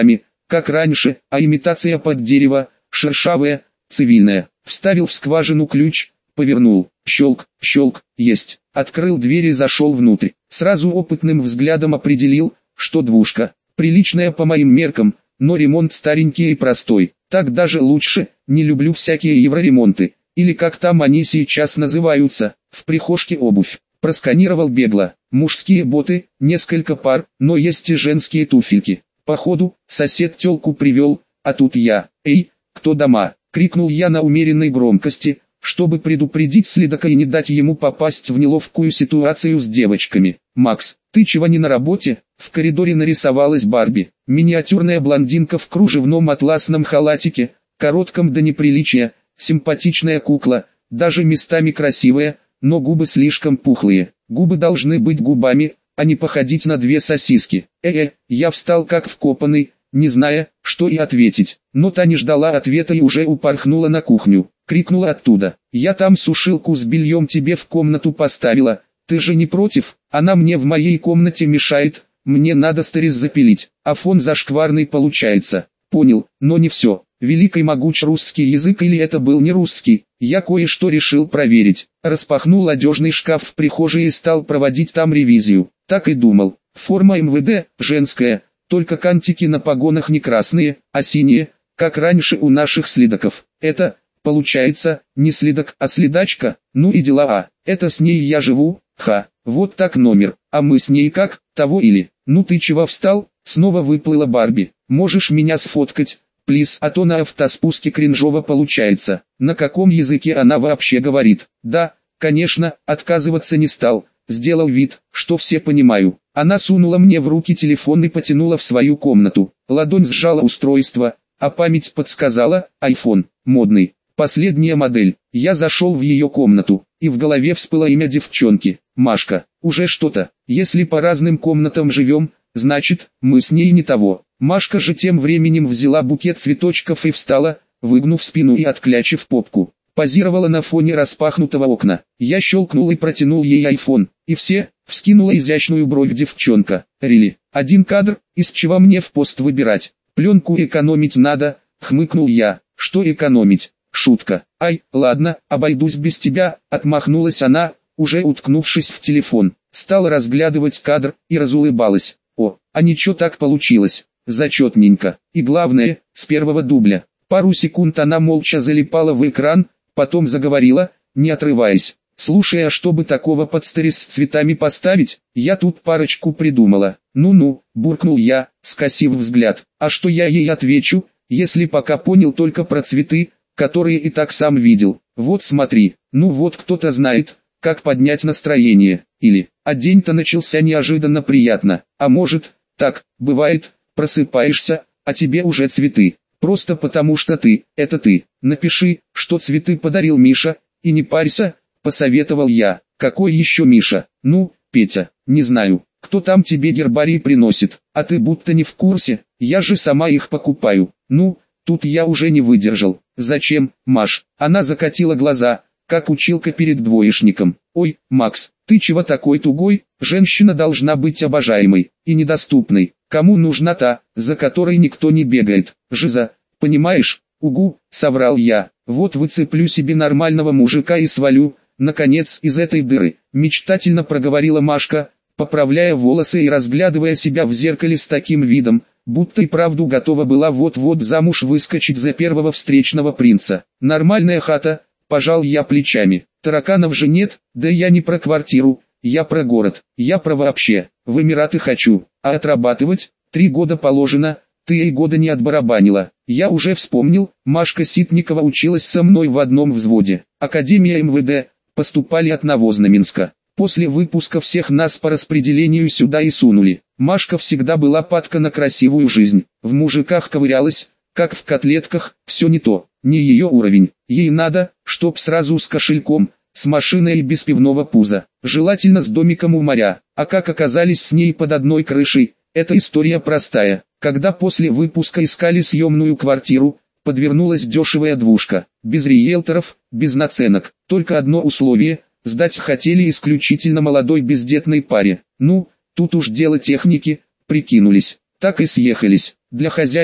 как раньше, а имитация под дерево, шершавая, цивильная. Вставил в скважину ключ, повернул, щелк, щелк, есть. Открыл дверь и зашел внутрь. Сразу опытным взглядом определил, что двушка. Приличная по моим меркам, но ремонт старенький и простой. Так даже лучше, не люблю всякие евроремонты. Или как там они сейчас называются, в прихожке обувь. Просканировал бегло. Мужские боты, несколько пар, но есть и женские туфельки. Походу, сосед тёлку привел, а тут я. «Эй, кто дома?» — крикнул я на умеренной громкости, чтобы предупредить следака и не дать ему попасть в неловкую ситуацию с девочками. «Макс, ты чего не на работе?» В коридоре нарисовалась Барби. Миниатюрная блондинка в кружевном атласном халатике, коротком до неприличия, симпатичная кукла, даже местами красивая, но губы слишком пухлые. Губы должны быть губами, а не походить на две сосиски. Я встал как вкопанный, не зная, что и ответить. Но та не ждала ответа и уже упорхнула на кухню. Крикнула оттуда: «Я там сушилку с бельем тебе в комнату поставила, ты же не против? Она мне в моей комнате мешает, мне надо сторис запилить, а фон зашкварный получается». Понял, но не все. Великий могуч русский язык или это был не русский, я кое-что решил проверить. Распахнул одежный шкаф в прихожей и стал проводить там ревизию. Так и думал. Форма МВД, женская, только кантики на погонах не красные, а синие, как раньше у наших следаков. Это, получается, не следак, а следачка, ну и дела, а, это с ней я живу, ха, вот так номер, а мы с ней как, того или, ну ты чего встал, снова выплыла Барби, можешь меня сфоткать, плиз, а то на автоспуске кринжово получается. На каком языке она вообще говорит? Да, конечно, отказываться не стал, сделал вид, что все понимаю. Она сунула мне в руки телефон и потянула в свою комнату. Ладонь сжала устройство, а память подсказала: iPhone, модный, последняя модель. Я зашел в ее комнату, и в голове всплыло имя девчонки, Машка. Уже что-то, если по разным комнатам живем, значит, мы с ней не того. Машка же тем временем взяла букет цветочков и встала, выгнув спину и отклячив попку. Позировала на фоне распахнутого окна. Я щелкнул и протянул ей айфон. И все, вскинула изящную бровь девчонка. Рили, один кадр, из чего мне в пост выбирать? Пленку экономить надо, хмыкнул я. Что экономить? Шутка. Ай, ладно, обойдусь без тебя, отмахнулась она, уже уткнувшись в телефон. Стала разглядывать кадр и разулыбалась. О, а ничего так получилось. Зачетненько. И главное, с первого дубля. Пару секунд она молча залипала в экран, потом заговорила, не отрываясь. «Слушай, а чтобы такого под сторис с цветами поставить, я тут парочку придумала». «Ну-ну», буркнул я, скосив взгляд. «А что я ей отвечу, если пока понял только про цветы, которые и так сам видел? Вот смотри, ну вот кто-то знает, как поднять настроение». Или «А день-то начался неожиданно приятно». А может, так, бывает, просыпаешься, а тебе уже цветы. Просто потому что ты, это ты. Напиши, что цветы подарил Миша, и не парься, посоветовал я. Какой еще Миша? Ну, Петя, не знаю, кто там тебе гербарий приносит, а ты будто не в курсе, я же сама их покупаю. Ну, тут я уже не выдержал. Зачем, Маш? Она закатила глаза, как училка перед двоечником. Ой, Макс, ты чего такой тугой? Женщина должна быть обожаемой и недоступной. Кому нужна та, за которой никто не бегает? Жиза, понимаешь? Угу, соврал я. Вот выцеплю себе нормального мужика и свалю, наконец, из этой дыры. Мечтательно проговорила Машка, поправляя волосы и разглядывая себя в зеркале с таким видом, будто и правду готова была вот-вот замуж выскочить за первого встречного принца. Нормальная хата, пожал я плечами. Тараканов же нет, да я не про квартиру, я про город, я про вообще. В Эмираты хочу, а отрабатывать 3 года положено, ты ей года не отбарабанила. Я уже вспомнил, Машка Ситникова училась со мной в одном взводе. Академия МВД, поступали от Новознаменска. После выпуска всех нас по распределению сюда и сунули. Машка всегда была падка на красивую жизнь. В мужиках ковырялась, как в котлетках, все не то, не ее уровень. Ей надо, чтоб сразу с кошельком, с машиной и без пивного пуза. Желательно с домиком у моря. А как оказались с ней под одной крышей, эта история простая. Когда после выпуска искали съемную квартиру, подвернулась дешевая двушка. Без риэлторов, без наценок. Только одно условие – сдать хотели исключительно молодой бездетной паре. Ну, тут уж дело техники, прикинулись. Так и съехались. Для хозяев,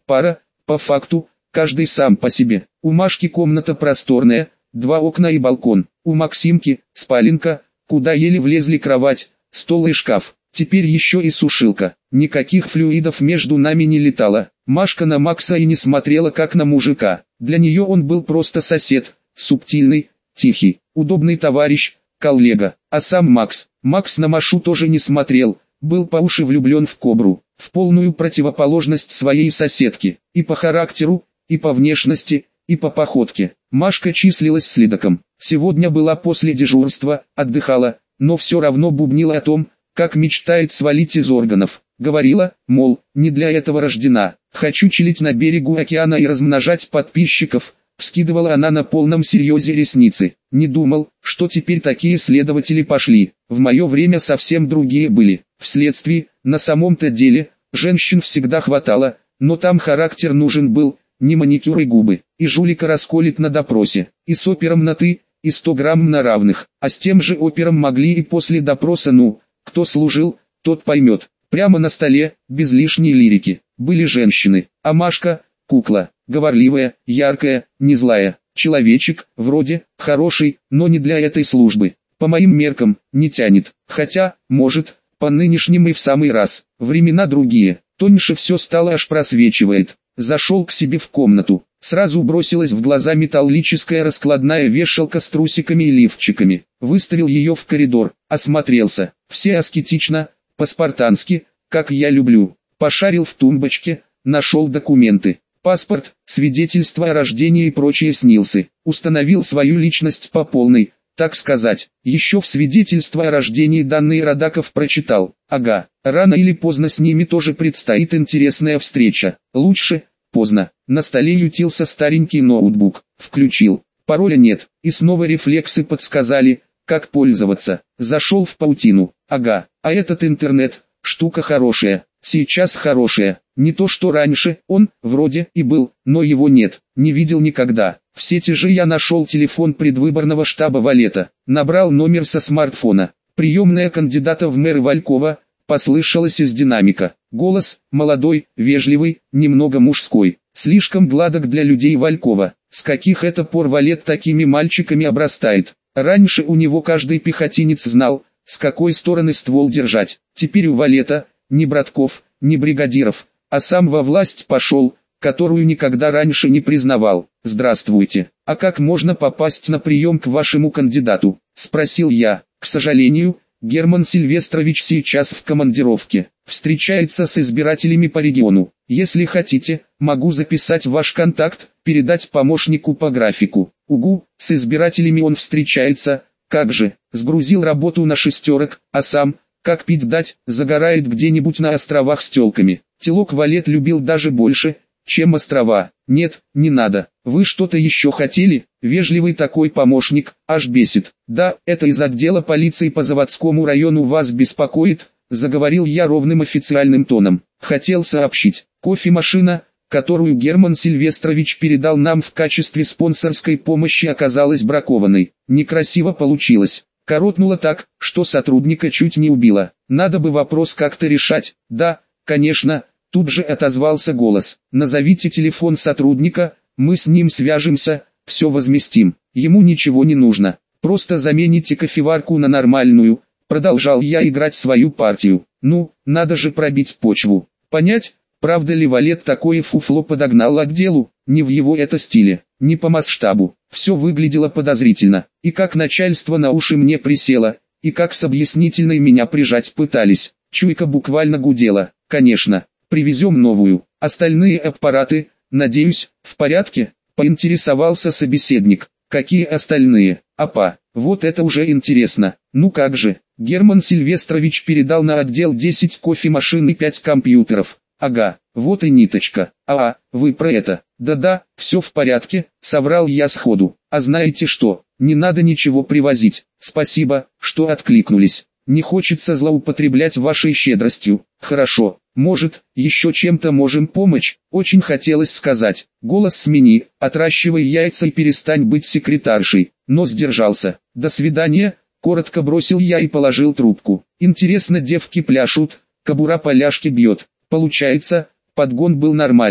пара, по факту, каждый сам по себе. У Машки комната просторная, 2 окна и балкон. У Максимки спаленка, куда еле влезли кровать, стол и шкаф. Теперь еще и сушилка. Никаких флюидов между нами не летало. Машка на Макса и не смотрела как на мужика. Для нее он был просто сосед, субтильный, тихий, удобный товарищ, коллега. А сам Макс на Машу тоже не смотрел, был по уши влюблен в Кобру, в полную противоположность своей соседке, и по характеру, и по внешности, и по походке. Машка числилась следаком. Сегодня была после дежурства, отдыхала, но все равно бубнила о том, как мечтает свалить из органов. Говорила, мол, не для этого рождена. Хочу чилить на берегу океана и размножать подписчиков. Вскидывала она на полном серьезе ресницы. Не думал, что теперь такие следователи пошли. В мое время совсем другие были. Вследствие, на самом-то деле, женщин всегда хватало, но там характер нужен был, не маникюр и губы. И жулика расколет на допросе. И с опером на «ты», и 100 грамм на равных. А с тем же опером могли и после допроса кто служил, тот поймет. Прямо на столе, без лишней лирики, были женщины. А Машка, кукла, говорливая, яркая, не злая. Человечек, вроде, хороший, но не для этой службы. По моим меркам, не тянет. Хотя, может, по нынешним и в самый раз. Времена другие. Тоньше все стало, аж просвечивает. Зашел к себе в комнату. Сразу бросилась в глаза металлическая раскладная вешалка с трусиками и лифчиками. Выставил ее в коридор, осмотрелся. Все аскетично, по-спартански, как я люблю. Пошарил в тумбочке, нашел документы. Паспорт, свидетельство о рождении и прочие снилсы. Установил свою личность по полной, так сказать. Еще в свидетельство о рождении данные Радаков прочитал. Ага, рано или поздно с ними тоже предстоит интересная встреча. Лучше поздно. На столе ютился старенький ноутбук. Включил. Пароля нет. И снова рефлексы подсказали, как пользоваться. Зашел в паутину. Ага, а этот интернет, штука хорошая. Сейчас хорошая. Не то что раньше, он, вроде, и был, но его нет. Не видел никогда. В сети же я нашел телефон предвыборного штаба Валета. Набрал номер со смартфона. Приемная кандидата в мэры Валькова, послышалось из динамика. Голос, молодой, вежливый, немного мужской. Слишком гладок для людей Валькова. С каких это пор Валет такими мальчиками обрастает? Раньше у него каждый пехотинец знал, с какой стороны ствол держать. Теперь у Валета, ни братков, ни бригадиров, а сам во власть пошел, которую никогда раньше не признавал. «Здравствуйте, а как можно попасть на прием к вашему кандидату?» – спросил я. «К сожалению, Герман Сильвестрович сейчас в командировке, встречается с избирателями по региону. Если хотите, могу записать ваш контакт, передать помощнику по графику». «Угу, с избирателями он встречается, как же?» Сгрузил работу на шестерок, а сам, как пить дать, загорает где-нибудь на островах с тёлками. Телок Валет любил даже больше, чем острова. «Нет, не надо. Вы что-то еще хотели?» Вежливый такой помощник, аж бесит. «Да, это из отдела полиции по Заводскому району вас беспокоит», заговорил я ровным официальным тоном. «Хотел сообщить, кофемашина, которую Герман Сильвестрович передал нам в качестве спонсорской помощи, оказалась бракованной. Некрасиво получилось. Коротнуло так, что сотрудника чуть не убило. Надо бы вопрос как-то решать». «Да, конечно». Тут же отозвался голос. «Назовите телефон сотрудника, мы с ним свяжемся, все возместим. Ему ничего не нужно. Просто замените кофеварку на нормальную». Продолжал я играть свою партию. Ну, надо же пробить почву. Понять, правда ли Валет такое фуфло подогнал к делу, не в его это стиле, не по масштабу. Все выглядело подозрительно. И как начальство на уши мне присело, и как с объяснительной меня прижать пытались. Чуйка буквально гудела. «Конечно. Привезем новую. Остальные аппараты, надеюсь, в порядке?» — поинтересовался собеседник. «Какие остальные? Апа, вот это уже интересно. Ну как же?» Герман Сильвестрович передал на отдел 10 кофемашин и 5 компьютеров. «Ага, вот и ниточка. Вы про это?» «Да-да, все в порядке», — соврал я сходу. «А знаете что, не надо ничего привозить. Спасибо, что откликнулись. Не хочется злоупотреблять вашей щедростью». «Хорошо, может, еще чем-то можем помочь?» Очень хотелось сказать. «Голос смени, отращивай яйца и перестань быть секретаршей», но сдержался. «До свидания», коротко бросил я и положил трубку. Интересно, девки пляшут, кобура поляшки бьет. Получается, подгон был нормальный.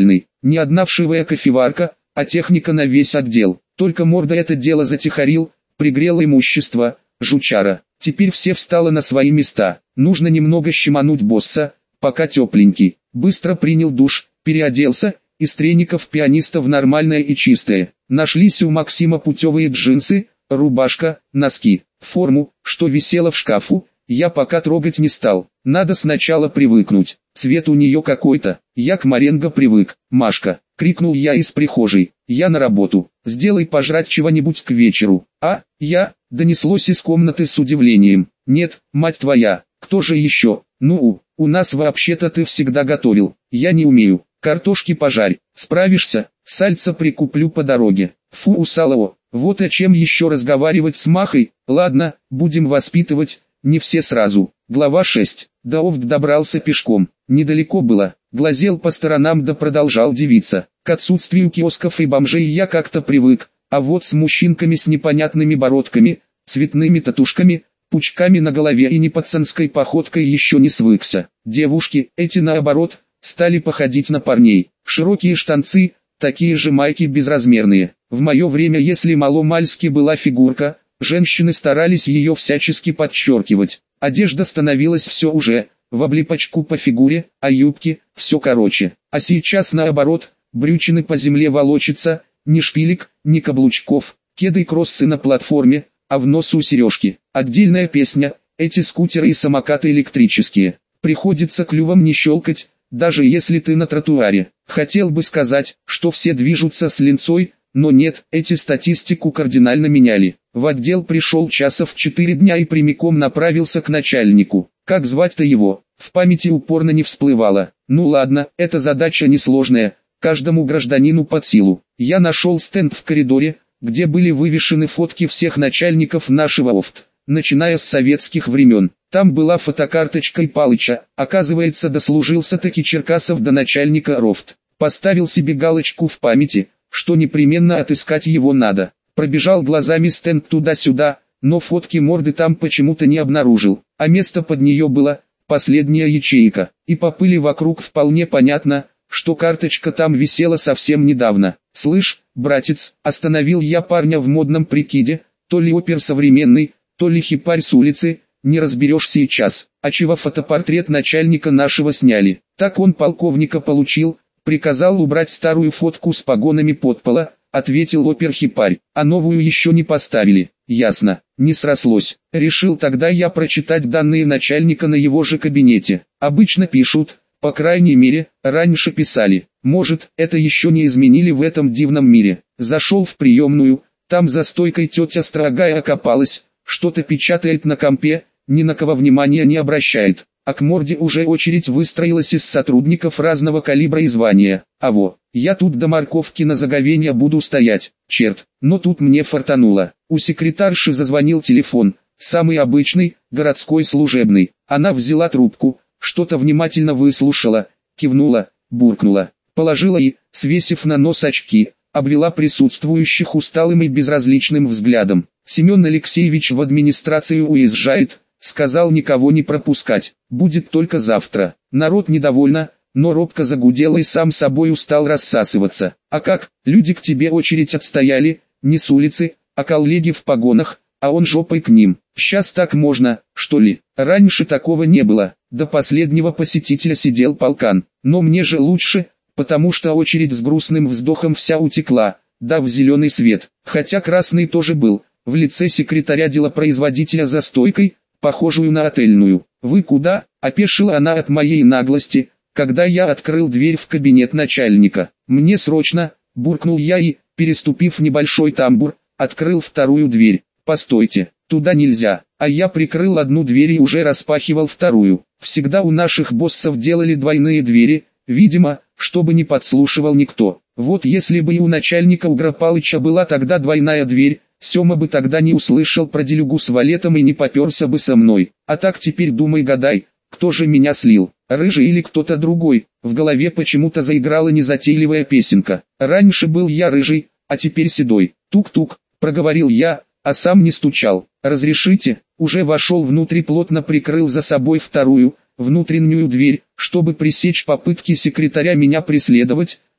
не одна вшивая кофеварка, а техника на весь отдел. Только морда это дело затихарил, пригрел имущество, жучара. Теперь все встало на свои места. Нужно немного щемануть босса, пока тепленький. Быстро принял душ, переоделся, из треников пианиста в нормальное и чистое. Нашлись у Максима путевые джинсы, рубашка, носки. Форму, что висела в шкафу, я пока трогать не стал. Надо сначала привыкнуть. Цвет у нее какой-то. Я к Маренго привык. Машка, крикнул я из прихожей. Я на работу. Сделай пожрать чего-нибудь к вечеру. А, я, донеслось из комнаты с удивлением. Нет, мать твоя, кто же еще? Ну, у нас вообще-то ты всегда готовил. Я не умею. Картошки пожарь. Справишься? Сальца прикуплю по дороге. Фу, усалово. Вот о чем еще разговаривать с Махой. Ладно, будем воспитывать. Не все сразу. Глава 6. До Овд добрался пешком. Недалеко было. Глазел по сторонам да продолжал дивиться. К отсутствию киосков и бомжей я как-то привык. А вот с мужчинками с непонятными бородками, цветными татушками, пучками на голове и непацанской походкой еще не свыкся. Девушки, эти наоборот, стали походить на парней. Широкие штанцы, такие же майки безразмерные. В мое время, если маломальски была фигурка, женщины старались ее всячески подчеркивать. Одежда становилась все уже, в облипочку по фигуре, а юбки, все короче. А сейчас наоборот, брючины по земле волочатся, ни шпилек, ни каблучков, кеды и кроссы на платформе, а в носу сережки. Отдельная песня, эти скутеры и самокаты электрические. Приходится клювом не щелкать, даже если ты на тротуаре. Хотел бы сказать, что все движутся с линцой, но нет, эти статистику кардинально меняли. В отдел пришел часа в 4 дня и прямиком направился к начальнику. Как звать-то его? В памяти упорно не всплывало. Ну ладно, эта задача несложная, каждому гражданину под силу. Я нашел стенд в коридоре, где были вывешены фотки всех начальников нашего ОФТ, начиная с советских времен. Там была фотокарточка и Палыча, оказывается, дослужился-таки Черкасов до начальника РОФТ. Поставил себе галочку в памяти, что непременно отыскать его надо. Пробежал глазами стенд туда-сюда, но фотки морды там почему-то не обнаружил, а место под нее было, последняя ячейка. И по пыли вокруг вполне понятно, что карточка там висела совсем недавно. «Слышь, братец», остановил я парня в модном прикиде, то ли опер современный, то ли хипарь с улицы, не разберешь сейчас. А чего фотопортрет начальника нашего сняли? Так он полковника получил, приказал убрать старую фотку с погонами подпола, ответил опер-хипарь, а новую еще не поставили. Ясно, не срослось. Решил тогда я прочитать данные начальника на его же кабинете. Обычно пишут, по крайней мере, раньше писали. Может, это еще не изменили в этом дивном мире. Зашел в приемную, там за стойкой тетя строгая окопалась, что-то печатает на компе, ни на кого внимания не обращает. А к морде уже очередь выстроилась из сотрудников разного калибра и звания. А во, я тут до морковки на заговенье буду стоять, черт. Но тут мне фартануло. У секретарши зазвонил телефон, самый обычный, городской служебный. Она взяла трубку, что-то внимательно выслушала, кивнула, буркнула, положила и, свесив на нос очки, обвела присутствующих усталым и безразличным взглядом. Семен Алексеевич в администрацию уезжает, сказал никого не пропускать, будет только завтра. Народ недовольно, но робко загудел и сам собой устал рассасываться. А как, люди к тебе очередь отстояли, не с улицы, а коллеги в погонах, а он жопой к ним. Сейчас так можно, что ли? Раньше такого не было, до последнего посетителя сидел полкан. Но мне же лучше, потому что очередь с грустным вздохом вся утекла, дав зеленый свет. Хотя красный тоже был, в лице секретаря делопроизводителя за стойкой, похожую на отельную. «Вы куда?» – опешила она от моей наглости, когда я открыл дверь в кабинет начальника. «Мне срочно», – буркнул я и, переступив небольшой тамбур, открыл вторую дверь. «Постойте, туда нельзя», а я прикрыл одну дверь и уже распахивал вторую. Всегда у наших боссов делали двойные двери, видимо, чтобы не подслушивал никто. Вот если бы и у начальника Угропалыча была тогда двойная дверь, Сема бы тогда не услышал про делюгу с валетом и не поперся бы со мной. А так теперь думай-гадай, кто же меня слил, Рыжий или кто-то другой. В голове почему-то заиграла незатейливая песенка. Раньше был я рыжий, а теперь седой. Тук-тук, проговорил я, а сам не стучал. «Разрешите?» Уже вошел внутрь, плотно прикрыл за собой вторую, внутреннюю дверь, чтобы пресечь попытки секретаря меня преследовать,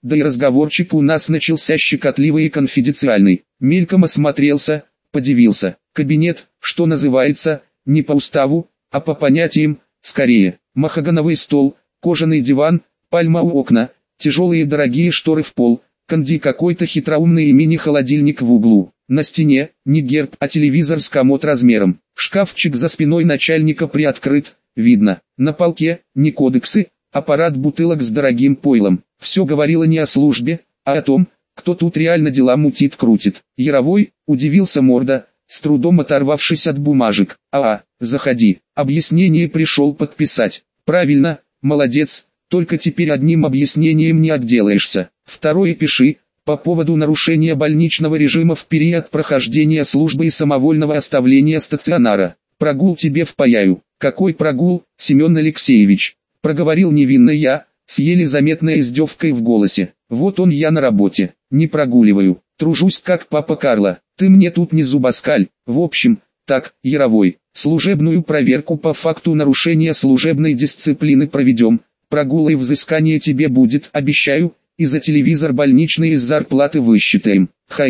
да и разговорчик у нас начался щекотливый и конфиденциальный. Мельком осмотрелся, подивился. Кабинет, что называется, не по уставу, а по понятиям, скорее. Махагоновый стол, кожаный диван, пальма у окна, тяжелые дорогие шторы в пол, канди какой-то хитроумный мини-холодильник в углу. На стене, не герб, а телевизор с комод размером. Шкафчик за спиной начальника приоткрыт, видно. На полке, не кодексы, аппарат бутылок с дорогим пойлом. Все говорило не о службе, а о том, кто тут реально дела мутит-крутит. Яровой, удивился Морда, с трудом оторвавшись от бумажек. Заходи. Объяснение пришел подписать. Правильно, молодец, только теперь одним объяснением не отделаешься. Второе пиши, по поводу нарушения больничного режима в период прохождения службы и самовольного оставления стационара. Прогул тебе впаяю. Какой прогул, Семен Алексеевич? Проговорил невинно я, с еле заметной издевкой в голосе. Вот он я на работе, не прогуливаю, тружусь как папа Карло. Ты мне тут не зубоскаль. В общем, так, Яровой, служебную проверку по факту нарушения служебной дисциплины проведем. Прогул и взыскание тебе будет, обещаю, и за телевизор больничный из зарплаты высчитаем.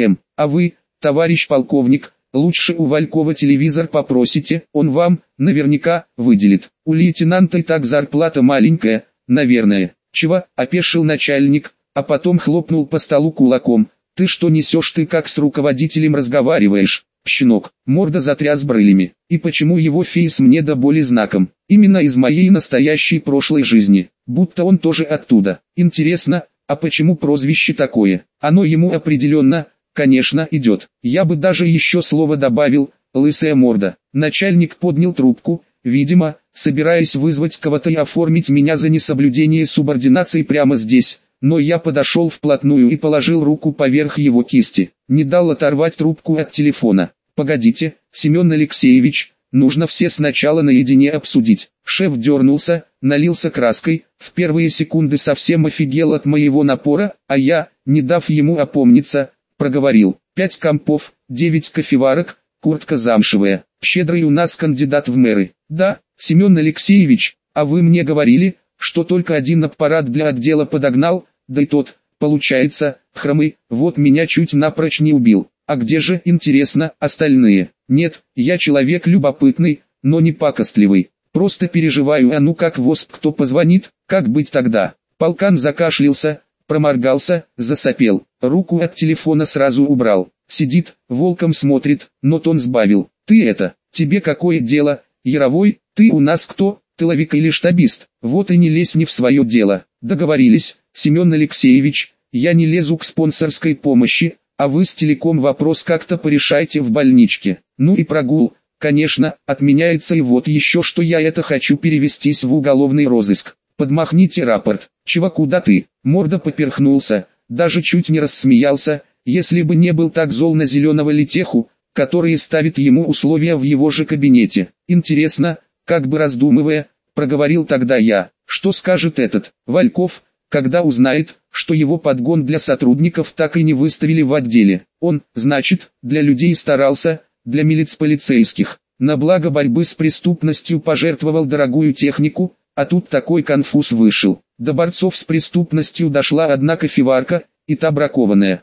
А вы, товарищ полковник, лучше у Валькова телевизор попросите, он вам, наверняка, выделит. У лейтенанта и так зарплата маленькая, наверное. Чего, опешил начальник, а потом хлопнул по столу кулаком. Ты что несешь, ты как с руководителем разговариваешь? Щенок, Морда затряс брылями. И почему его фейс мне до боли знаком? Именно из моей настоящей прошлой жизни. Будто он тоже оттуда. Интересно, а почему прозвище такое? Оно ему определенно, конечно, идет. Я бы даже еще слово добавил, лысая морда. Начальник поднял трубку, видимо, собираясь вызвать кого-то и оформить меня за несоблюдение субординации прямо здесь. Но я подошел вплотную и положил руку поверх его кисти. Не дал оторвать трубку от телефона. Погодите, Семен Алексеевич, нужно все сначала наедине обсудить. Шеф дернулся, налился краской, в первые секунды совсем офигел от моего напора, а я, не дав ему опомниться, проговорил. 5 компов, 9 кофеварок, куртка замшевая. Щедрый у нас кандидат в мэры. Да, Семен Алексеевич, а вы мне говорили, что только один аппарат для отдела подогнал, да и тот, получается, хромый, вот меня чуть напрочь не убил. А где же, интересно, остальные? Нет, я человек любопытный, но не пакостливый. Просто переживаю, а ну как ВОСП кто позвонит, как быть тогда? Полкан закашлялся, проморгался, засопел, руку от телефона сразу убрал. Сидит, волком смотрит, но тон сбавил. Ты это, тебе какое дело, Яровой, ты у нас кто, тыловик или штабист? Вот и не лезь не в свое дело. Договорились, Семен Алексеевич, я не лезу к спонсорской помощи, а вы с телеком вопрос как-то порешайте в больничке. Ну и прогул, конечно, отменяется, и вот еще что, я это хочу перевестись в уголовный розыск. Подмахните рапорт. Чего, куда ты? Морда поперхнулся, даже чуть не рассмеялся, если бы не был так зол на зеленого летеху, который ставит ему условия в его же кабинете. Интересно, как бы раздумывая, проговорил тогда я, что скажет этот Вальков, когда узнает, что его подгон для сотрудников так и не выставили в отделе. Он, значит, для людей старался, для милиц-полицейских, на благо борьбы с преступностью пожертвовал дорогую технику, а тут такой конфуз вышел. До борцов с преступностью дошла одна кофеварка, и та бракованная.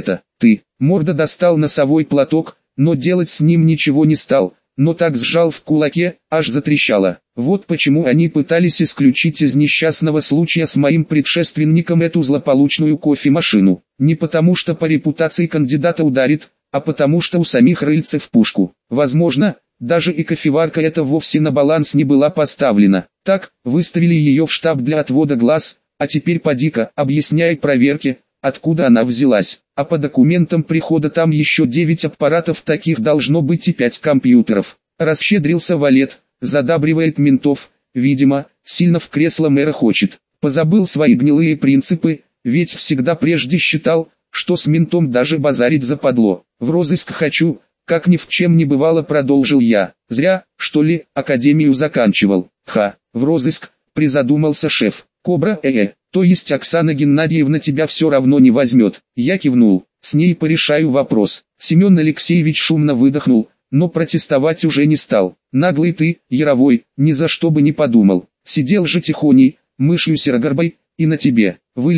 Ты, Морда достал носовой платок, но делать с ним ничего не стал, но так сжал в кулаке, аж затрещало. Вот почему они пытались исключить из несчастного случая с моим предшественником эту злополучную кофемашину. Не потому что по репутации кандидата ударит, а потому что у самих рыльце в пушку. Возможно, даже и кофеварка эта вовсе на баланс не была поставлена. Так, выставили ее в штаб для отвода глаз, а теперь поди-ка, объясняй проверке, откуда она взялась. А по документам прихода там еще 9 аппаратов таких должно быть и 5 компьютеров. Расщедрился валет, задабривает ментов, видимо, сильно в кресло мэра хочет. Позабыл свои гнилые принципы, ведь всегда прежде считал, что с ментом даже базарить западло. В розыск хочу, как ни в чем не бывало, продолжил я. Зря, что ли, академию заканчивал. В розыск, призадумался шеф. Кобра, то есть Оксана Геннадьевна тебя все равно не возьмет. Я кивнул, с ней порешаю вопрос. Семен Алексеевич шумно выдохнул, но протестовать уже не стал. Наглый ты, Яровой, ни за что бы не подумал. Сидел же тихоней, мышью серогорбой, и на тебе, вылез,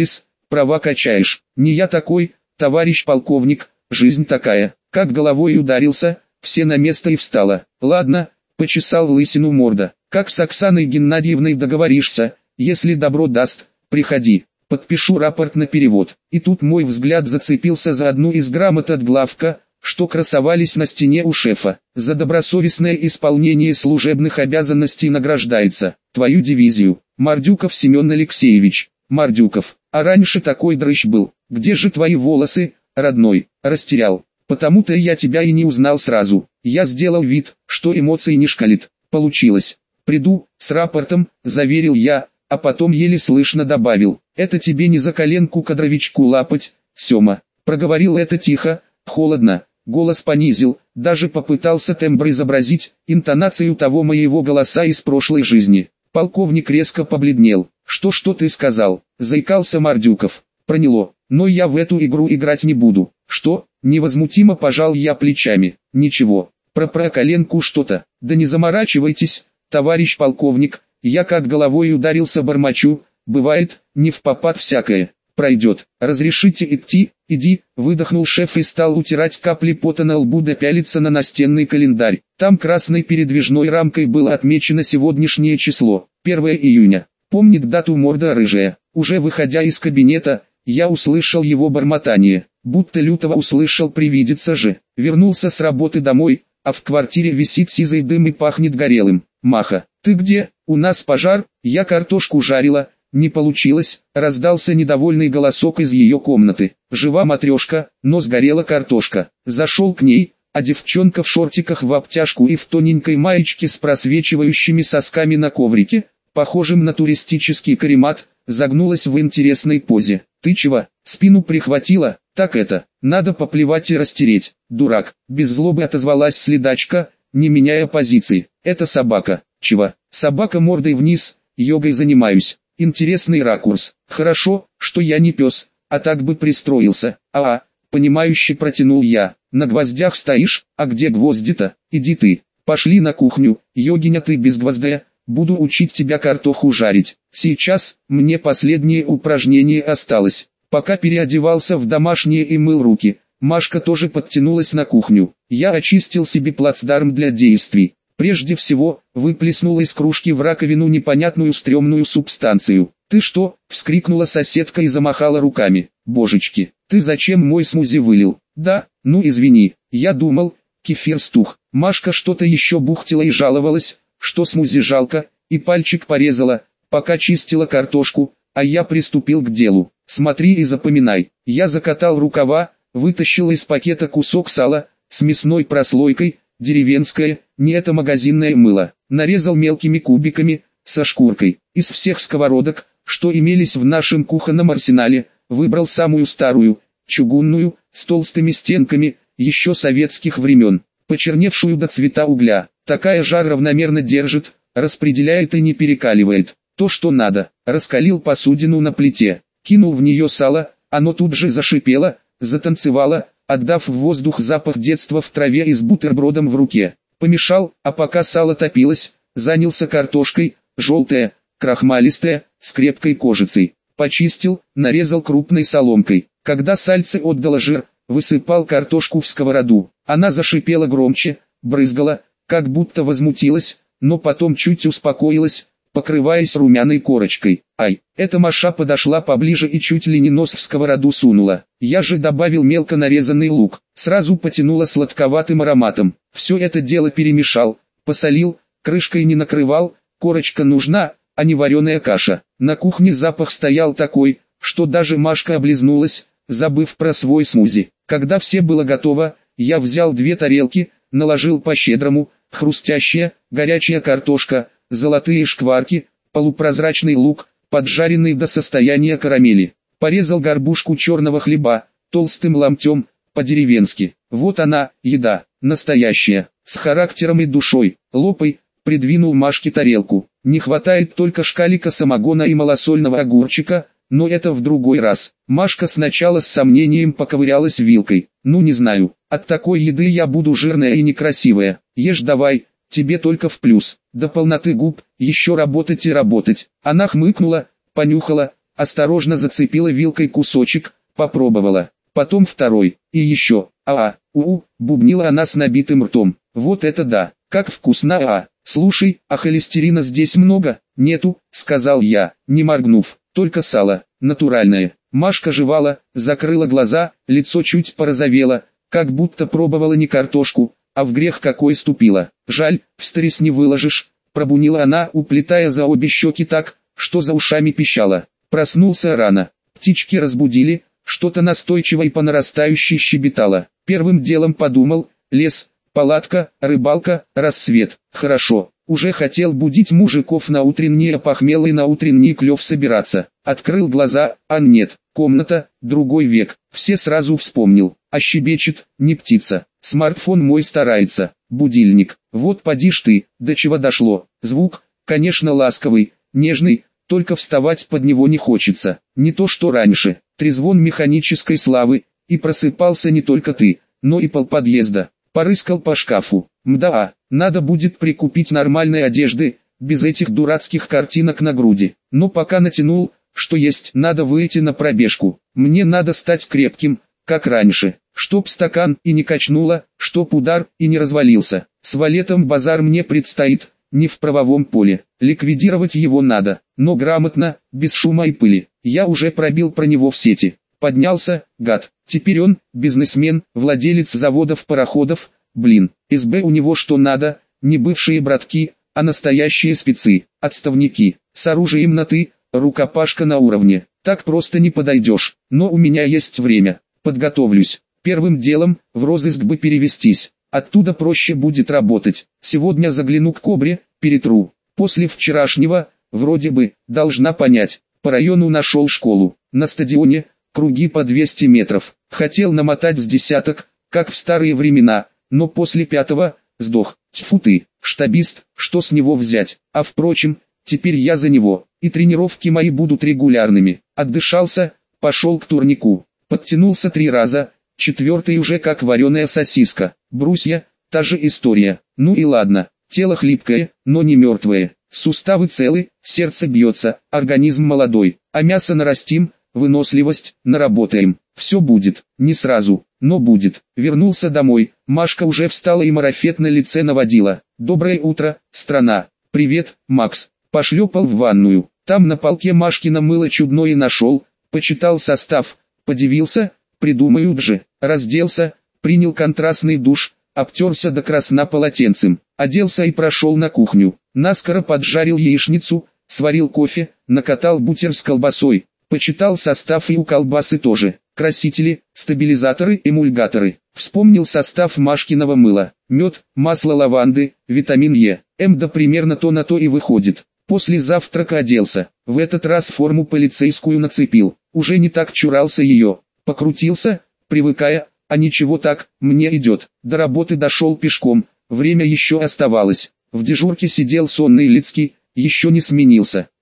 права качаешь. Не я такой, товарищ полковник, жизнь такая. Как головой ударился, все на место и встало. Ладно, почесал лысину морда. Как с Оксаной Геннадьевной договоришься, если добро даст, приходи. Подпишу рапорт на перевод. И тут мой взгляд зацепился за одну из грамот от главка, что красовались на стене у шефа. За добросовестное исполнение служебных обязанностей награждается. Твою дивизию. Мордюков Семен Алексеевич. Мордюков. А раньше такой дрыщ был. Где же твои волосы, родной? Растерял. Потому-то я тебя и не узнал сразу. Я сделал вид, что эмоций не шкалит. Получилось. Приду, с рапортом, заверил я, а потом еле слышно добавил. Это тебе не за коленку кадровичку лапать, Сема. Проговорил это тихо, холодно. Голос понизил, даже попытался тембр изобразить, интонацию того моего голоса из прошлой жизни. Полковник резко побледнел. Что ты сказал? Заикался Мордюков. Проняло. Но я в эту игру играть не буду. Что? Невозмутимо пожал я плечами. Ничего. Про коленку что-то. Да не заморачивайтесь, товарищ полковник. Я как головой ударился бормочу. Бывает, не впопад всякое. Пройдет. Разрешите идти? Иди, выдохнул шеф и стал утирать капли пота на лбу да пялиться на настенный календарь. Там красной передвижной рамкой было отмечено сегодняшнее число, 1 июня. Помнит дату морда рыжая. Уже выходя из кабинета, я услышал его бормотание. Будто лютого услышал, привидится же. Вернулся с работы домой, а в квартире висит сизый дым и пахнет горелым. Маха, ты где? У нас пожар, я картошку жарила. Не получилось, раздался недовольный голосок из ее комнаты. Жива матрешка, но сгорела картошка. Зашел к ней, а девчонка в шортиках в обтяжку и в тоненькой маечке с просвечивающими сосками на коврике, похожим на туристический каремат, загнулась в интересной позе. Ты чего, спину прихватила? Так это, надо поплевать и растереть. Дурак, без злобы отозвалась следачка, не меняя позиции. Это собака. Чего? Собака мордой вниз, йогой занимаюсь. Интересный ракурс. Хорошо, что я не пес, а так бы пристроился. Понимающе протянул я. На гвоздях стоишь, а где гвозди-то? Иди ты. Пошли на кухню, йогиня ты без гвоздя. Буду учить тебя картоху жарить. Сейчас, мне последнее упражнение осталось. Пока переодевался в домашнее и мыл руки, Машка тоже подтянулась на кухню. Я очистил себе плацдарм для действий. Прежде всего, выплеснула из кружки в раковину непонятную стрёмную субстанцию. «Ты что?» – вскрикнула соседка и замахала руками. «Божечки, ты зачем мой смузи вылил?» «Да, ну извини, я думал, кефир стух». Машка что-то еще бухтела и жаловалась, что смузи жалко, и пальчик порезала, пока чистила картошку, а я приступил к делу. «Смотри и запоминай». Я закатал рукава, вытащил из пакета кусок сала, с мясной прослойкой, деревенское, не это магазинное мыло. Нарезал мелкими кубиками, со шкуркой. Из всех сковородок, что имелись в нашем кухонном арсенале, выбрал самую старую, чугунную, с толстыми стенками, еще советских времен, почерневшую до цвета угля. Такая жар равномерно держит, распределяет и не перекаливает. То, что надо. Раскалил посудину на плите, кинул в нее сало, оно тут же зашипело, затанцевало, отдав в воздух запах детства в траве и с бутербродом в руке. Помешал, а пока сало топилось, занялся картошкой, желтая, крахмалистая, с крепкой кожицей. Почистил, нарезал крупной соломкой. Когда сальце отдало жир, высыпал картошку в сковороду. Она зашипела громче, брызгала, как будто возмутилась, но потом чуть успокоилась, покрываясь румяной корочкой. Эта Маша подошла поближе и чуть ли не нос в сковороду сунула. Я же добавил мелко нарезанный лук, сразу потянуло сладковатым ароматом. Все это дело перемешал, посолил, крышкой не накрывал, корочка нужна, а не вареная каша. На кухне запах стоял такой, что даже Машка облизнулась, забыв про свой смузи. Когда все было готово, я взял 2 тарелки, наложил по-щедрому, хрустящая, горячая картошка, золотые шкварки, полупрозрачный лук, поджаренный до состояния карамели. Порезал горбушку черного хлеба, толстым ломтем, по-деревенски. Вот она, еда, настоящая, с характером и душой. Лопай, придвинул Машке тарелку. Не хватает только шкалика самогона и малосольного огурчика, но это в другой раз. Машка сначала с сомнением поковырялась вилкой. Ну не знаю, от такой еды я буду жирная и некрасивая. Ешь давай, тебе только в плюс. До полноты губ, еще работать и работать. Она хмыкнула, понюхала, осторожно зацепила вилкой кусочек, попробовала, потом второй, и еще, бубнила она с набитым ртом. Вот это да, как вкусно, слушай, а холестерина здесь много? Нету, сказал я, не моргнув, только сало, натуральное. Машка жевала, закрыла глаза, лицо чуть порозовело, как будто пробовала не картошку, а в грех какой ступила. Жаль, в сторис не выложишь, пробунила она, уплетая за обе щеки так, что за ушами пищала. Проснулся рано, птички разбудили, что-то настойчиво и по нарастающей щебетало. Первым делом подумал, лес, палатка, рыбалка, рассвет. Хорошо, уже хотел будить мужиков на утренний опохмелый на утренний клев собираться. Открыл глаза, а нет, комната, другой век. Все сразу вспомнил, а щебечет, не птица. Смартфон мой старается, будильник. Вот поди ж ты, до чего дошло. Звук, конечно ласковый, нежный, только вставать под него не хочется. Не то что раньше, трезвон механической славы, и просыпался не только ты, но и полподъезда. Порыскал по шкафу. Мда, надо будет прикупить нормальной одежды, без этих дурацких картинок на груди. Но пока натянул, что есть, надо выйти на пробежку. Мне надо стать крепким, как раньше, чтоб стакан и не качнуло, чтоб удар и не развалился. С валетом базар мне предстоит, не в правовом поле. Ликвидировать его надо, но грамотно, без шума и пыли. Я уже пробил про него в сети. Поднялся, гад. Теперь он, бизнесмен, владелец заводов-пароходов, СБ у него что надо, не бывшие братки, а настоящие спецы, отставники, с оружием на «ты», рукопашка на уровне. Так просто не подойдешь, но у меня есть время, подготовлюсь. Первым делом, в розыск бы перевестись, оттуда проще будет работать. Сегодня загляну к Кобре, перетру. После вчерашнего, вроде бы, должна понять. По району нашел школу, на стадионе, круги по 200 метров. Хотел намотать с десяток, как в старые времена, но после пятого, сдох. Тьфу ты, штабист, что с него взять? А впрочем, теперь я за него, и тренировки мои будут регулярными. Отдышался, пошел к турнику, подтянулся 3 раза, 4-й уже как вареная сосиска. Брусья, та же история. Ну и ладно, тело хлипкое, но не мертвое. Суставы целы, сердце бьется, организм молодой, а мясо нарастим, выносливость, наработаем. Все будет, не сразу, но будет. Вернулся домой, Машка уже встала и марафет на лице наводила. Доброе утро, страна. Привет, Макс. Пошлепал в ванную, там на полке Машкино мыло чудное нашел, почитал состав, подивился, придумают же. Разделся, принял контрастный душ, обтерся до красна полотенцем, оделся и прошел на кухню. Наскоро поджарил яичницу, сварил кофе, накатал бутер с колбасой, почитал состав и у колбасы тоже. Красители, стабилизаторы, эмульгаторы. Вспомнил состав Машкиного мыла. Мед, масло лаванды, витамин Е. Да примерно то на то и выходит. После завтрака оделся. В этот раз форму полицейскую нацепил. Уже не так чурался ее. Покрутился, привыкая, а ничего так, мне идет. До работы дошел пешком, время еще оставалось. В дежурке сидел сонный Лицкий, еще не сменился.